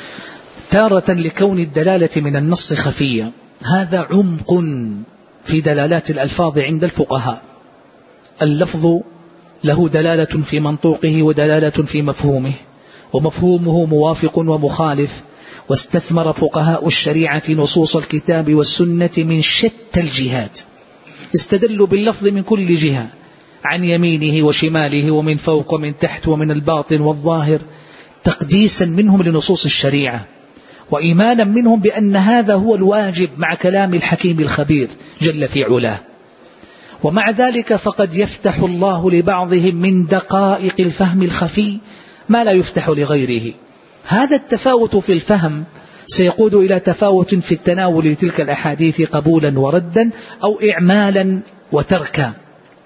S1: تارة لكون الدلالة من النص خفية، هذا عمق في دلالات الألفاظ عند الفقهاء. اللفظ له دلالة في منطوقه ودلالة في مفهومه، ومفهومه موافق ومخالف، واستثمر فقهاء الشريعة نصوص الكتاب والسنة من شتى الجهات، استدلوا باللفظ من كل جهة، عن يمينه وشماله ومن فوق ومن تحت ومن الباطن والظاهر، تقديسا منهم لنصوص الشريعة، وإيمانا منهم بأن هذا هو الواجب مع كلام الحكيم الخبير جل في علاه. ومع ذلك فقد يفتح الله لبعضهم من دقائق الفهم الخفي ما لا يفتح لغيره. هذا التفاوت في الفهم سيقود إلى تفاوت في التناول لتلك الأحاديث قبولا وردا أو إعمالا وتركا.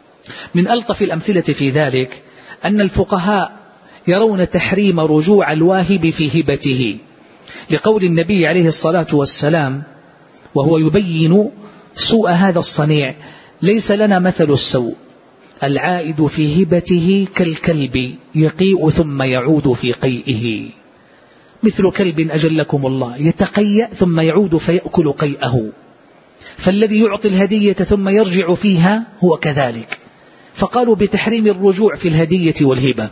S1: من ألطف الأمثلة في ذلك أن الفقهاء يرون تحريم رجوع الواهب في هبته، لقول النبي عليه الصلاة والسلام وهو يبين سوء هذا الصنيع: ليس لنا مثل السوء، العائد في هبته كالكلب يقيء ثم يعود في قيئه. مثل كلب أجلكم الله يتقيأ ثم يعود فيأكل قيئه، فالذي يعطي الهدية ثم يرجع فيها هو كذلك. فقالوا بتحريم الرجوع في الهدية والهبة.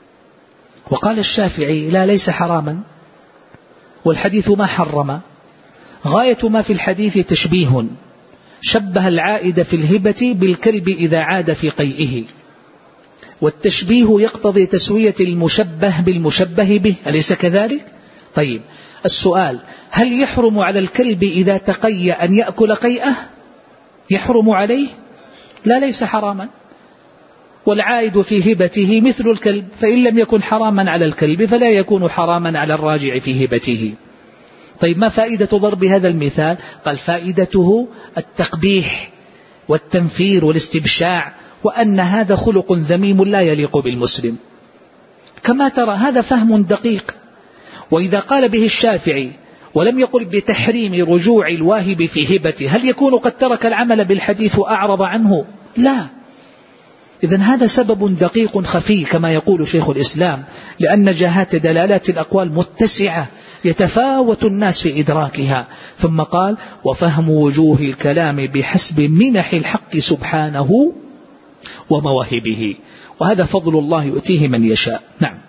S1: وقال الشافعي: لا، ليس حراما، والحديث ما حرم، غاية ما في الحديث تشبيه، شبه العائد في الهبة بالكلب إذا عاد في قيئه، والتشبيه يقتضي تسوية المشبه بالمشبه به، أليس كذلك؟ طيب، السؤال: هل يحرم على الكلب إذا تقي أن يأكل قيئه؟ يحرم عليه؟ لا، ليس حراما. والعائد في هبته مثل الكلب، فإن لم يكن حراما على الكلب فلا يكون حراما على الراجع في هبته. طيب ما فائدة ضرب هذا المثال؟ قال فائدته التقبيح والتنفير والاستبشاع، وأن هذا خلق ذميم لا يليق بالمسلم. كما ترى هذا فهم دقيق. وإذا قال به الشافعي ولم يقل بتحريم رجوع الواهب في هبته، هل يكون قد ترك العمل بالحديث وأعرض عنه؟ لا. إذن هذا سبب دقيق خفي كما يقول شيخ الإسلام، لأن جهات دلالات الأقوال متسعة يتفاوت الناس في إدراكها. ثم قال وفهم وجوه الكلام بحسب منح الحق سبحانه ومواهبه، وهذا فضل الله يؤتيه من يشاء. نعم.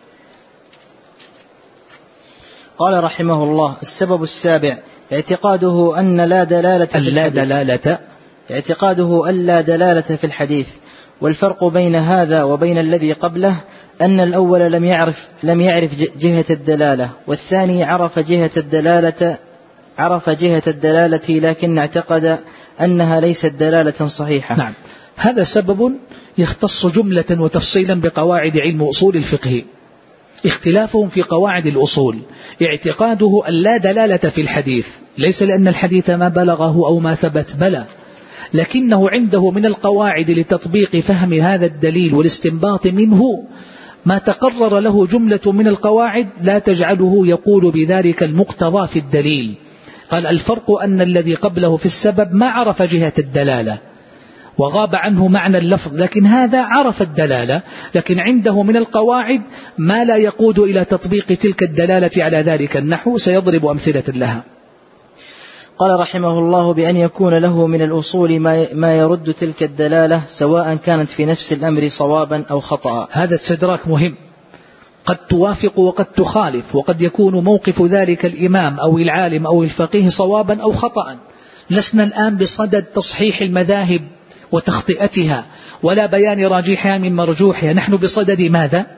S2: قال رحمه الله: السبب السابع اعتقاده أن لا دلالة في الحديث. والفرق بين هذا وبين الذي قبله أن الأول لم يعرف جهة الدلالة، والثاني عرف جهة الدلالة لكن اعتقد أنها ليست دلالة صحيحة.
S1: نعم. هذا سبب يختص جملة وتفصيلا بقواعد علم أصول الفقه. اختلافهم في قواعد الأصول اعتقاده أن لا دلالة في الحديث، ليس لأن الحديث ما بلغه أو ما ثبت، بلى، لكنه عنده من القواعد لتطبيق فهم هذا الدليل والاستنباط منه ما تقرر له جملة من القواعد لا تجعله يقول بذلك المقتضى في الدليل. قال الفرق أن الذي قبله في السبب ما عرف جهة الدلالة وغاب عنه معنى اللفظ، لكن هذا عرف الدلالة، لكن عنده من القواعد ما لا يقود إلى تطبيق تلك الدلالة على ذلك النحو. سيضرب أمثلة لها.
S2: قال رحمه الله: بأن يكون له من الأصول ما يرد تلك الدلالة سواء كانت في نفس الأمر صوابا أو خطأ.
S1: هذا استدراك مهم. قد توافق وقد تخالف، وقد يكون موقف ذلك الإمام أو العالم أو الفقيه صوابا أو خطأ. لسنا الآن بصدد تصحيح المذاهب وتخطئتها ولا بيان راجحها من مرجوحها، نحن بصدد ماذا؟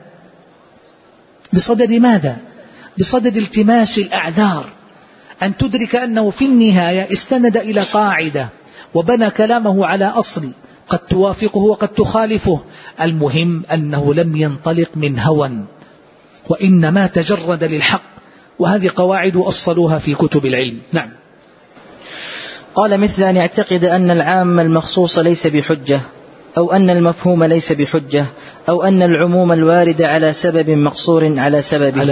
S1: بصدد التماس الأعذار، أن تدرك أنه في النهاية استند إلى قاعدة وبنى كلامه على أصل قد توافقه وقد تخالفه. المهم أنه لم ينطلق من هوى، وإنما تجرد للحق، وهذه قواعد أصلوها في كتب العلم. نعم.
S2: قال: مثل أن يعتقد أن العام المخصوص ليس بحجة، أو أن المفهوم ليس بحجة، أو أن العموم الوارد على سبب مقصور على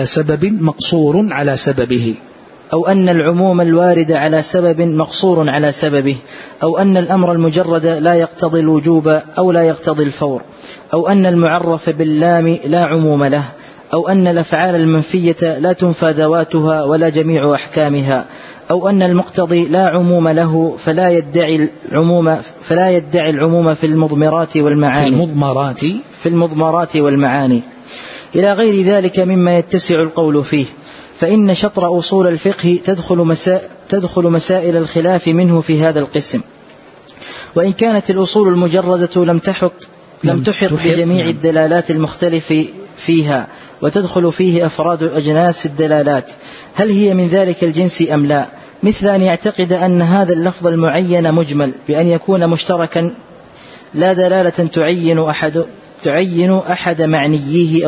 S2: سببه، أو أن العموم الوارد على سبب مقصور على سببه، أو أن الأمر المجرد لا يقتضي الوجوب أو لا يقتضي الفور، أو أن المعرف باللام لا عموم له، أو أن الأفعال المنفية لا تنفى ذواتها ولا جميع أحكامها، أو أن المقتضي لا عموم له فلا يدعي العموم في المضمرات والمعاني إلى غير ذلك مما يتسع القول فيه. فإن شطر أصول الفقه تدخل مسائل الخلاف منه في هذا القسم، وإن كانت الأصول المجردة لم تحط بجميع الدلالات المختلف فيها، وتدخل فيه أفراد أجناس الدلالات، هل هي من ذلك الجنس أم لا؟ مثل أن يعتقد أن هذا اللفظ المعين مجمل بأن يكون مشتركا لا دلالة تعين أحد معنييه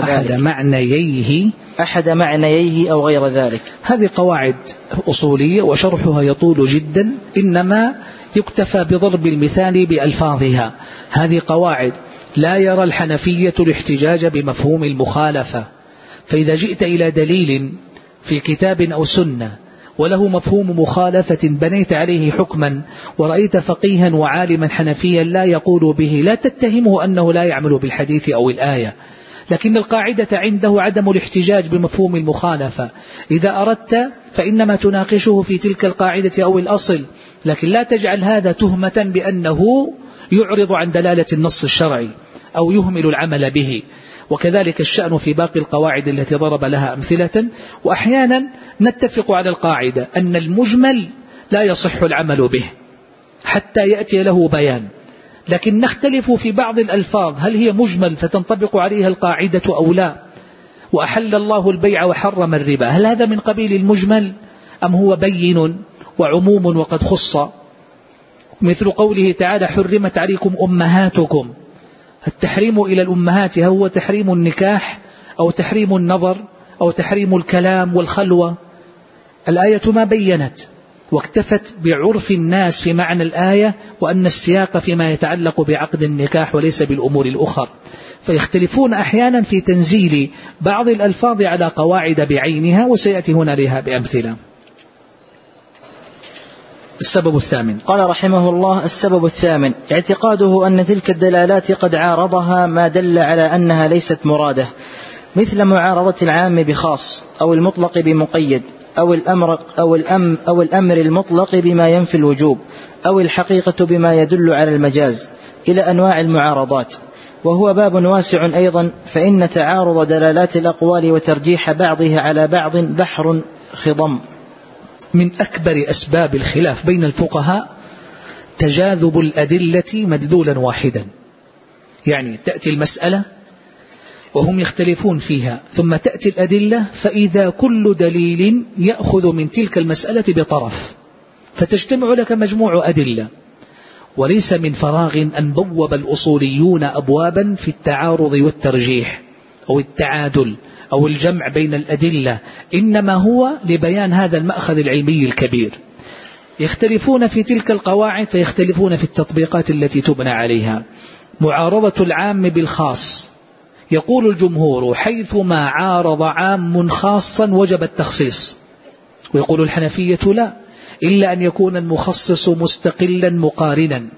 S2: أو غير ذلك.
S1: هذه قواعد أصولية وشرحها يطول جدا، إنما يكتفى بضرب المثال بألفاظها. هذه قواعد لا يرى الحنفية الاحتجاج بمفهوم المخالفة، فإذا جئت إلى دليل في كتاب أو سنة وله مفهوم مخالفة بنيت عليه حكما، ورأيت فقيها وعالما حنفيا لا يقول به، لا تتهمه أنه لا يعمل بالحديث أو الآية، لكن القاعدة عنده عدم الاحتجاج بمفهوم المخالفة. إذا أردت فإنما تناقشه في تلك القاعدة أو الأصل، لكن لا تجعل هذا تهمة بأنه يعرض عن دلالة النص الشرعي أو يهمل العمل به. وكذلك الشأن في باقي القواعد التي ضرب لها أمثلة. وأحيانا نتفق على القاعدة أن المجمل لا يصح العمل به حتى يأتي له بيان، لكن نختلف في بعض الألفاظ، هل هي مجمل فتنطبق عليها القاعدة أو لا؟ وأحل الله البيع وحرم الربا، هل هذا من قبيل المجمل أم هو بين وعموم وقد خص؟ مثل قوله تعالى: حرمت عليكم أمهاتكم، التحريم إلى الأمهات هو تحريم النكاح أو تحريم النظر أو تحريم الكلام والخلوة؟ الآية ما بينت، واكتفت بعرف الناس في معنى الآية، وأن السياق فيما يتعلق بعقد النكاح وليس بالأمور الأخرى. فيختلفون أحيانا في تنزيل بعض الألفاظ على قواعد بعينها، وسيأتي هنا لها بأمثلة. السبب الثامن.
S2: قال رحمه الله: السبب الثامن اعتقاده أن تلك الدلالات قد عارضها ما دل على أنها ليست مرادة، مثل معارضة العام بخاص، أو المطلق بمقيد، أو الأمر المطلق بما ينفي الوجوب، أو الحقيقة بما يدل على المجاز، إلى أنواع المعارضات. وهو باب واسع أيضا، فإن تعارض دلالات الأقوال وترجيح بعضها على بعض بحر خضم.
S1: من أكبر أسباب الخلاف بين الفقهاء تجاذب الأدلة مدلولا واحدا، يعني تأتي المسألة وهم يختلفون فيها، ثم تأتي الأدلة فإذا كل دليل يأخذ من تلك المسألة بطرف، فتجتمع لك مجموع أدلة. وليس من فراغ أن بوب الأصوليون أبوابا في التعارض والترجيح أو التعادل أو الجمع بين الأدلة، إنما هو لبيان هذا المأخذ العلمي الكبير. يختلفون في تلك القواعد فيختلفون في التطبيقات التي تبنى عليها. معارضة العام بالخاص، يقول الجمهور حيثما عارض عام خاصا وجب التخصيص، ويقول الحنفية لا، إلا أن يكون المخصص مستقلا مقارنا.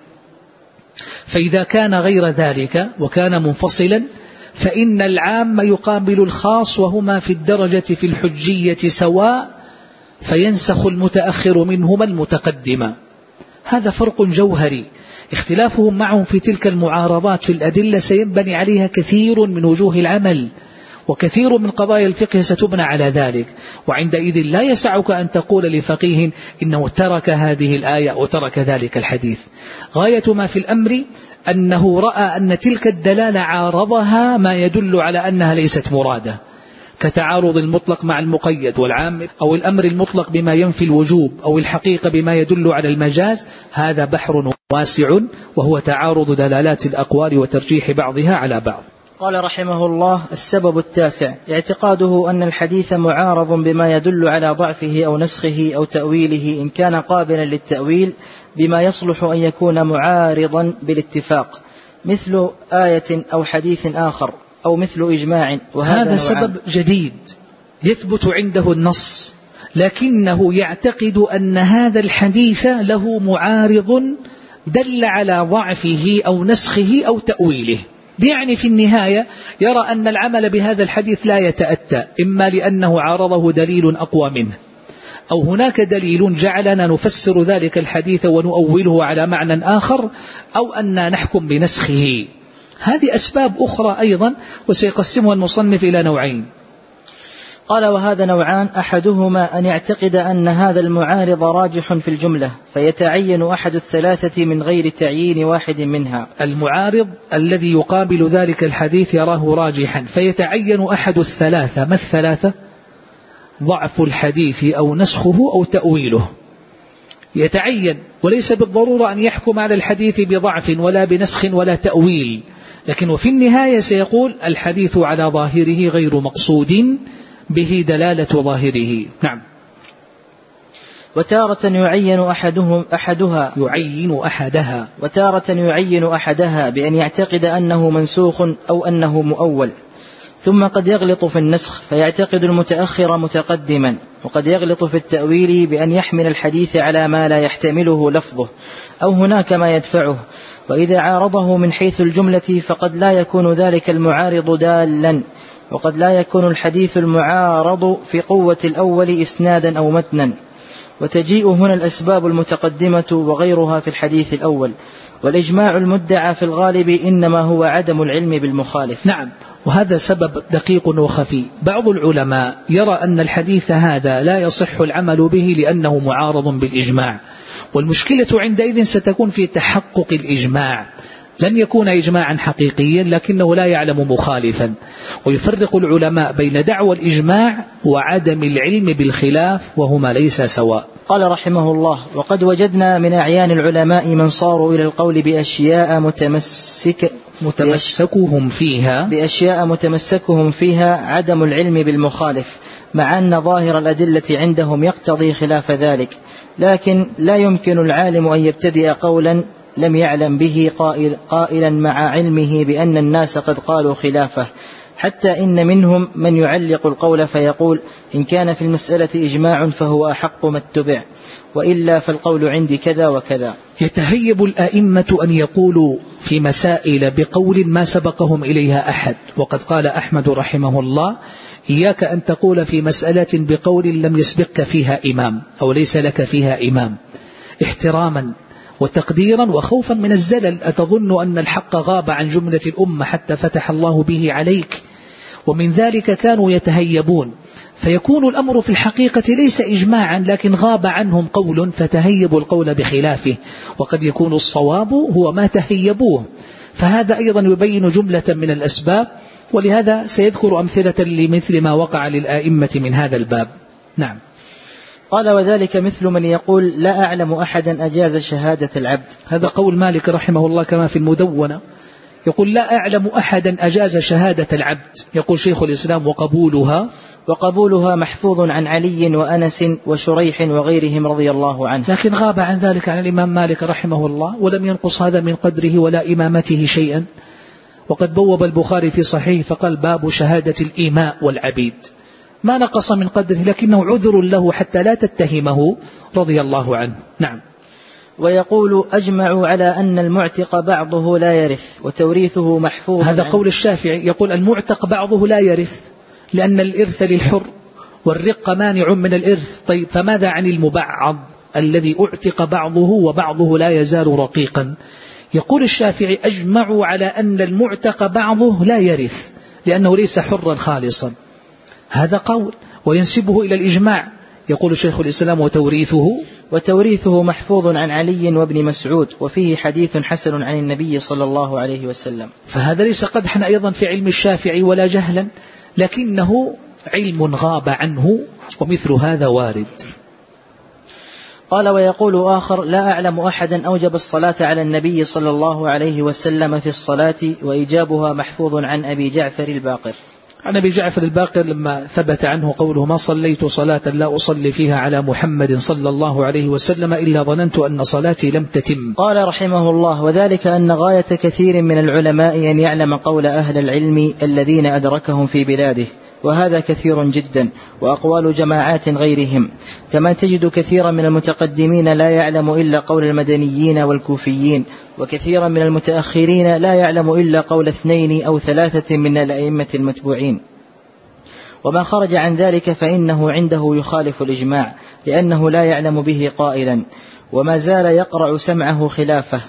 S1: فإذا كان غير ذلك وكان منفصلا فإن العام يقابل الخاص، وهما في الدرجة في الحجية سواء، فينسخ المتأخر منهما المتقدم. هذا فرق جوهري. اختلافهم معهم في تلك المعارضات في الأدلة سينبني عليها كثير من وجوه العمل، وكثير من قضايا الفقه ستبنى على ذلك. وعندئذ لا يسعك أن تقول لفقيه إنه ترك هذه الآية أو ترك ذلك الحديث. غاية ما في الأمر أنه رأى أن تلك الدلالة عارضها ما يدل على أنها ليست مرادة، كتعارض المطلق مع المقيد والعام، أو الأمر المطلق بما ينفي الوجوب، أو الحقيقة بما يدل على المجاز. هذا بحر واسع، وهو تعارض دلالات الأقوال وترجيح بعضها على بعض.
S2: قال رحمه الله: السبب التاسع اعتقاده أن الحديث معارض بما يدل على ضعفه أو نسخه أو تأويله، إن كان قابلا للتأويل بما يصلح أن يكون معارضا بالاتفاق، مثل آية أو حديث آخر، أو مثل إجماع.
S1: هذا سبب جديد يثبت عنده النص، لكنه يعتقد أن هذا الحديث له معارض دل على ضعفه أو نسخه أو تأويله. يعني في النهاية يرى أن العمل بهذا الحديث لا يتأتى، إما لأنه عارضه دليل أقوى منه، أو هناك دليل جعلنا نفسر ذلك الحديث ونؤوله على معنى آخر، أو أن نحكم بنسخه. هذه أسباب أخرى أيضا، وسيقسمها المصنف إلى نوعين.
S2: قال: وهذا نوعان، أحدهما أن يعتقد أن هذا المعارض راجح في الجملة، فيتعين أحد الثلاثة من غير تعيين واحد منها.
S1: المعارض الذي يقابل ذلك الحديث يراه راجحا، فيتعين أحد الثلاثة. ما الثلاثة؟ ضعف الحديث أو نسخه أو تأويله. يتعين، وليس بالضرورة أن يحكم على الحديث بضعف ولا بنسخ ولا تأويل، لكن وفي النهاية سيقول الحديث على ظاهره غير مقصود به دلالة ظاهره. نعم.
S2: وتارة يعين أحدها بأن يعتقد أنه منسوخ أو أنه مؤول، ثم قد يغلط في النسخ فيعتقد المتأخر متقدما، وقد يغلط في التأويل بأن يحمل الحديث على ما لا يحتمله لفظه، أو هناك ما يدفعه. وإذا عارضه من حيث الجملة فقد لا يكون ذلك المعارض دالا، وقد لا يكون الحديث المعارض في قوة الأول إسنادا أو متنا. وتجيء هنا الأسباب المتقدمة وغيرها في الحديث الأول. والإجماع المدعى في الغالب إنما هو عدم العلم بالمخالف.
S1: نعم، وهذا سبب دقيق وخفي. بعض العلماء يرى أن الحديث هذا لا يصح العمل به لأنه معارض بالإجماع، والمشكلة عندئذ ستكون في تحقق الإجماع. لن يكون إجماعا حقيقيا لكنه لا يعلم مخالفا. ويفرق العلماء بين دعوى الإجماع وعدم العلم بالخلاف، وهما ليس سواء.
S2: قال رحمه الله: وقد وجدنا من أعيان العلماء من صاروا إلى القول بأشياء متمسكهم فيها عدم العلم بالمخالف، مع أن ظاهر الأدلة عندهم يقتضي خلاف ذلك، لكن لا يمكن العالم أن يبتدئ قولا لم يعلم به قائلا مع علمه بأن الناس قد قالوا خلافه، حتى إن منهم من يعلق القول فيقول إن كان في المسألة إجماع فهو أحق ما اتبع، وإلا فالقول عندي كذا وكذا.
S1: يتهيب الآئمة أن يقولوا في مسائل بقول ما سبقهم إليها أحد، وقد قال أحمد رحمه الله إياك أن تقول في مسألة بقول لم يسبقك فيها إمام أو ليس لك فيها إمام، احتراما وتقديرا وخوفا من الزلل. أتظن أن الحق غاب عن جملة الأمة حتى فتح الله به عليك؟ ومن ذلك كانوا يتهيبون، فيكون الأمر في الحقيقة ليس إجماعا لكن غاب عنهم قول فتهيبوا القول بخلافه، وقد يكون الصواب هو ما تهيبوه. فهذا أيضا يبين جملة من الأسباب، ولهذا سيذكر أمثلة لمثل ما وقع للآئمة من هذا الباب. نعم.
S2: قال وذلك مثل من يقول لا أعلم أحدا أجاز شهادة العبد.
S1: هذا قول مالك رحمه الله كما في المدونة، يقول لا أعلم أحدا أجاز شهادة العبد. يقول شيخ الإسلام
S2: وقبولها محفوظ عن علي وأنس وشريح وغيرهم رضي الله عنه،
S1: لكن غاب عن ذلك عن الإمام مالك رحمه الله، ولم ينقص هذا من قدره ولا إمامته شيئا. وقد بوب البخاري في صحيح فقال باب شهادة الإماء والعبيد، ما نقص من قدره لكنه عذر له حتى لا تتهمه رضي الله عنه. نعم.
S2: ويقول أجمعوا على أن المعتق بعضه لا يرث وتوريثه محفوظ.
S1: هذا قول الشافعي، يقول المعتق بعضه لا يرث لأن الإرث للحر والرق مانع من الإرث. طيب فماذا عن المبعض الذي أعتق بعضه وبعضه لا يزال رقيقا؟ يقول الشافعي أجمعوا على أن المعتق بعضه لا يرث لأنه ليس حرا خالصا. هذا قول وينسبه إلى الإجماع. يقول شيخ الإسلام وتوريثه محفوظ عن علي وابن مسعود، وفيه حديث حسن عن النبي صلى الله عليه وسلم. فهذا ليس قدحا أيضا في علم الشافعي ولا جهلا، لكنه علم غاب عنه، ومثل هذا وارد.
S2: قال ويقول آخر لا أعلم أحدا أوجب الصلاة على النبي صلى الله عليه وسلم في الصلاة وإيجابها محفوظ عن أبي جعفر الباقر.
S1: عن أبي جعفر الباقر لما ثبت عنه قوله ما صليت صلاة لا أصلي فيها على محمد صلى الله عليه وسلم إلا ظننت أن صلاتي لم تتم.
S2: قال رحمه الله وذلك أن غاية كثير من العلماء أن يعلم قول أهل العلم الذين أدركهم في بلاده، وهذا كثير جدا، وأقوال جماعات غيرهم، كما تجد كثيرا من المتقدمين لا يعلم إلا قول المدنيين والكوفيين، وكثيرا من المتأخرين لا يعلم إلا قول 2 أو 3 من الأئمة المتبوعين. وما خرج عن ذلك فإنه عنده يخالف الإجماع، لأنه لا يعلم به قائلا، وما زال يقرع سمعه خلافه،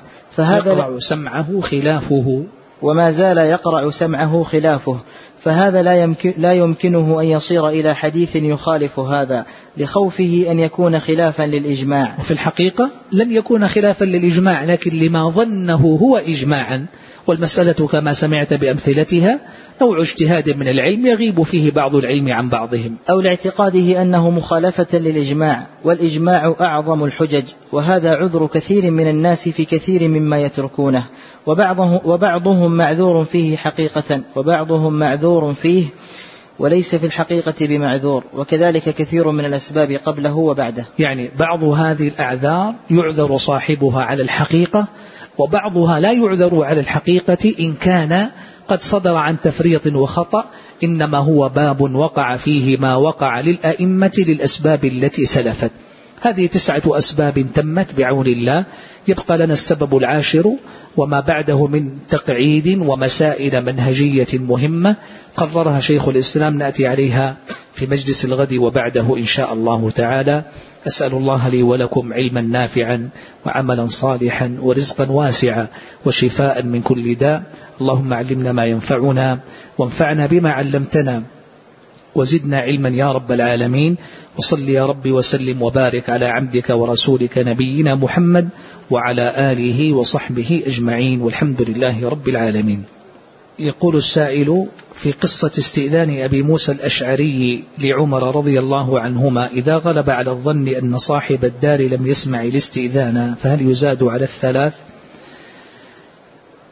S2: فهذا لا يمكنه أن يصير إلى حديث يخالف هذا لخوفه أن يكون خلافا للإجماع.
S1: وفي الحقيقة لم يكون خلافا للإجماع، لكن لما ظنه هو إجماعا، والمسألة كما سمعت بأمثلتها نوع اجتهاد من العلم يغيب فيه بعض العلم عن بعضهم،
S2: أو لاعتقاده أنه مخالفة للإجماع، والإجماع أعظم الحجج، وهذا عذر كثير من الناس في كثير مما يتركونه، وبعضهم معذور فيه حقيقة، وبعضهم معذور فيه وليس في الحقيقة بمعذور، وكذلك كثير من الأسباب قبله وبعده.
S1: يعني بعض هذه الأعذار يعذر صاحبها على الحقيقة، وبعضها لا يعذر على الحقيقة إن كان قد صدر عن تفريط وخطأ، إنما هو باب وقع فيه ما وقع للأئمة للأسباب التي سلفت. هذه 9 أسباب تمت بعون الله، يبقى لنا السبب العاشر وما بعده من تقعيد ومسائل منهجية مهمة قررها شيخ الإسلام، نأتي عليها في مجلس الغد وبعده إن شاء الله تعالى. أسأل الله لي ولكم علما نافعا وعملا صالحا ورزقا واسعا وشفاء من كل داء. اللهم علمنا ما ينفعنا وانفعنا بما علمتنا وزدنا علما يا رب العالمين. وصل يا رب وسلم وبارك على عبدك ورسولك نبينا محمد وعلى آله وصحبه أجمعين، والحمد لله رب العالمين. يقول السائل في قصة استئذان أبي موسى الأشعري لعمر رضي الله عنهما، إذا غلب على الظن أن صاحب الدار لم يسمع الاستئذان فهل يزاد على 3؟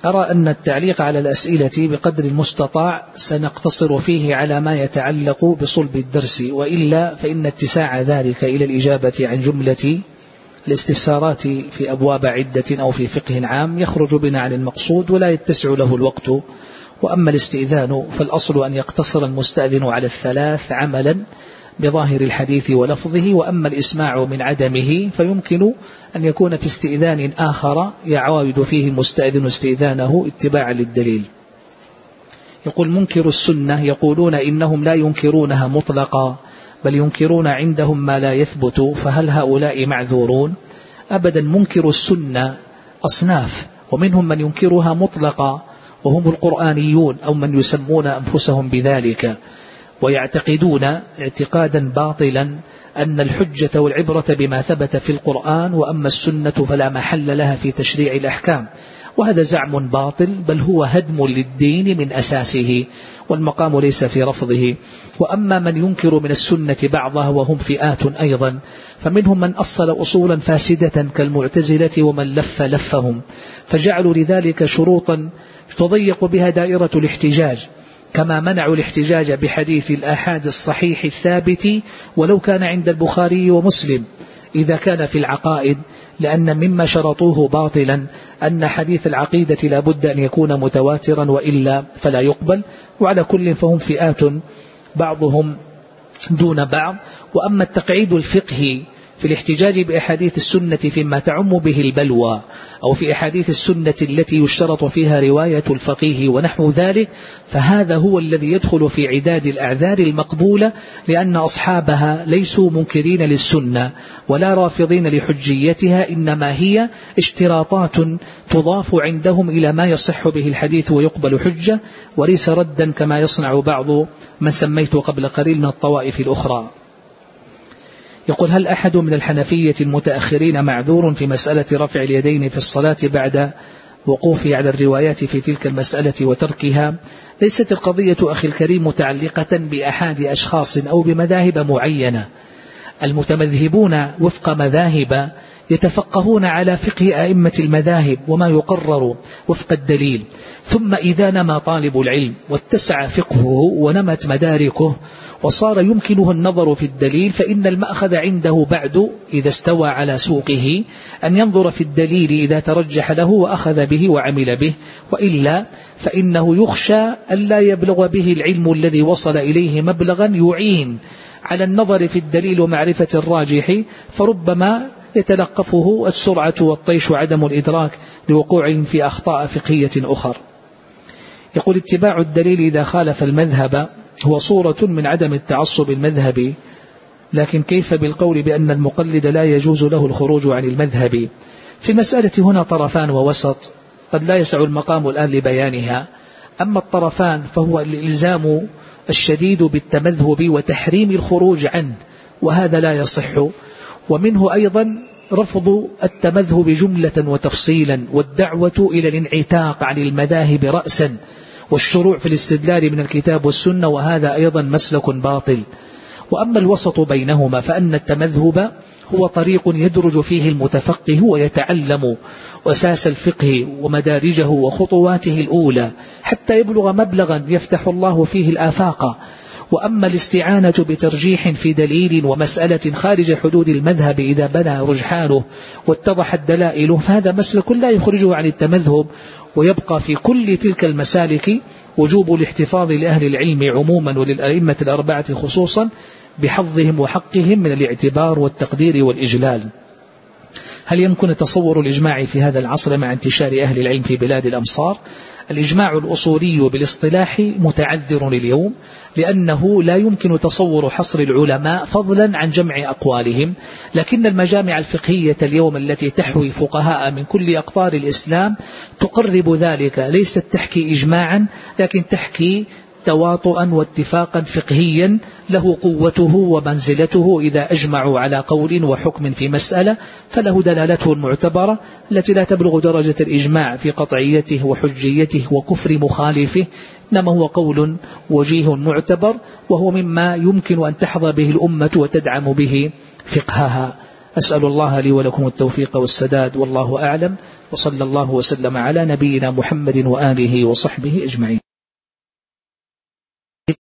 S1: أرى أن التعليق على الأسئلة بقدر المستطاع سنقتصر فيه على ما يتعلق بصلب الدرس، وإلا فإن اتساع ذلك إلى الإجابة عن جملة الاستفسارات في أبواب عدة أو في فقه عام يخرج بنا عن المقصود ولا يتسع له الوقت. وأما الاستئذان فالأصل أن يقتصر المستأذن على 3 عملا بظاهر الحديث ولفظه، وأما الإسماع من عدمه فيمكن أن يكون في استئذان آخر يعاود فيه المستأذن استئذانه اتباعا للدليل. يقول منكر السنة يقولون إنهم لا ينكرونها مطلقا بل ينكرون عندهم ما لا يثبت، فهل هؤلاء معذورون؟ أبدا، منكر السنة أصناف، ومنهم من ينكرها مطلقا وهم القرآنيون أو من يسمون أنفسهم بذلك، ويعتقدون اعتقادا باطلا أن الحجة والعبرة بما ثبت في القرآن، وأما السنة فلا محل لها في تشريع الأحكام. وهذا زعم باطل، بل هو هدم للدين من أساسه، والمقام ليس في رفضه. وأما من ينكر من السنة بعضها وهم فئات أيضا، فمنهم من أصل أصولا فاسدة كالمعتزلة ومن لف لفهم، فجعلوا لذلك شروطا تضيق بها دائرة الاحتجاج، كما منعوا الاحتجاج بحديث الآحاد الصحيح الثابت ولو كان عند البخاري ومسلم إذا كان في العقائد، لأن مما شرطوه باطلا أن حديث العقيدة لا بد أن يكون متواترا وإلا فلا يقبل. وعلى كل فهم فئات بعضهم دون بعض. وأما التقعيد الفقهي في الاحتجاج بأحاديث السنة فيما تعم به البلوى، أو في أحاديث السنة التي يشترط فيها رواية الفقيه ونحو ذلك، فهذا هو الذي يدخل في عداد الأعذار المقبولة، لأن أصحابها ليسوا منكرين للسنة ولا رافضين لحجيتها، إنما هي اشتراطات تضاف عندهم إلى ما يصح به الحديث ويقبل حجة، وليس ردا كما يصنع بعض من سميت قبل قليل من الطوائف الأخرى. يقول هل أحد من الحنفية المتأخرين معذور في مسألة رفع اليدين في الصلاة بعد وقوفه على الروايات في تلك المسألة وتركها؟ ليست القضية أخي الكريم متعلقة بأحد أشخاص أو بمذاهب معينة. المتمذهبون وفق مذاهب يتفقهون على فقه أئمة المذاهب وما يقرر وفق الدليل، ثم إذا نما طالب العلم واتسع فقهه ونمت مداركه وصار يمكنه النظر في الدليل، فإن المأخذ عنده بعد إذا استوى على سوقه أن ينظر في الدليل إذا ترجح له وأخذ به وعمل به، وإلا فإنه يخشى ألا يبلغ به العلم الذي وصل إليه مبلغا يعين على النظر في الدليل ومعرفة الراجح، فربما يتلقفه السرعة والطيش وعدم الإدراك لوقوعهم في أخطاء فقهية أخر. يقول اتباع الدليل إذا خالف المذهب هو صورة من عدم التعصب المذهبي، لكن كيف بالقول بأن المقلد لا يجوز له الخروج عن المذهب؟ في المسألة هنا طرفان ووسط قد لا يسع المقام الآن لبيانها. أما الطرفان فهو الإلزام الشديد بالتمذهب وتحريم الخروج عنه، وهذا لا يصح. ومنه أيضا رفض التمذهب جملة وتفصيلا، والدعوة إلى الانعتاق عن المذاهب رأسا، والشروع في الاستدلال من الكتاب والسنة، وهذا أيضا مسلك باطل. وأما الوسط بينهما فأن التمذهب هو طريق يدرج فيه المتفقه ويتعلم أساس الفقه ومدارجه وخطواته الأولى حتى يبلغ مبلغا يفتح الله فيه الآفاق. وأما الاستعانة بترجيح في دليل ومسألة خارج حدود المذهب إذا بنى رجحانه واتضحت دلائله، فهذا مسلك لا يخرجه عن التمذهب. ويبقى في كل تلك المسالك وجوب الاحتفاظ لأهل العلم عموما وللأئمة الأربعة خصوصا بحظهم وحقهم من الاعتبار والتقدير والإجلال. هل يمكن تصور الإجماع في هذا العصر مع انتشار أهل العلم في بلاد الأمصار؟ الإجماع الأصولي بالاصطلاح متعذر اليوم، لأنه لا يمكن تصور حصر العلماء فضلا عن جمع أقوالهم، لكن المجامع الفقهية اليوم التي تحوي فقهاء من كل أقطار الإسلام تقرب ذلك، ليست تحكي إجماعا لكن تحكي تواطؤا واتفاقا فقهيا له قوته ومنزلته. إذا أجمعوا على قول وحكم في مسألة فله دلالته المعتبرة التي لا تبلغ درجة الإجماع في قطعيته وحجيته وكفر مخالفه، إنما هو قول وجيه معتبر، وهو مما يمكن أن تحظى به الأمة وتدعم به فقهها. أسأل الله لي ولكم التوفيق والسداد، والله أعلم، وصلى الله وسلم على نبينا محمد وآله وصحبه أجمعين.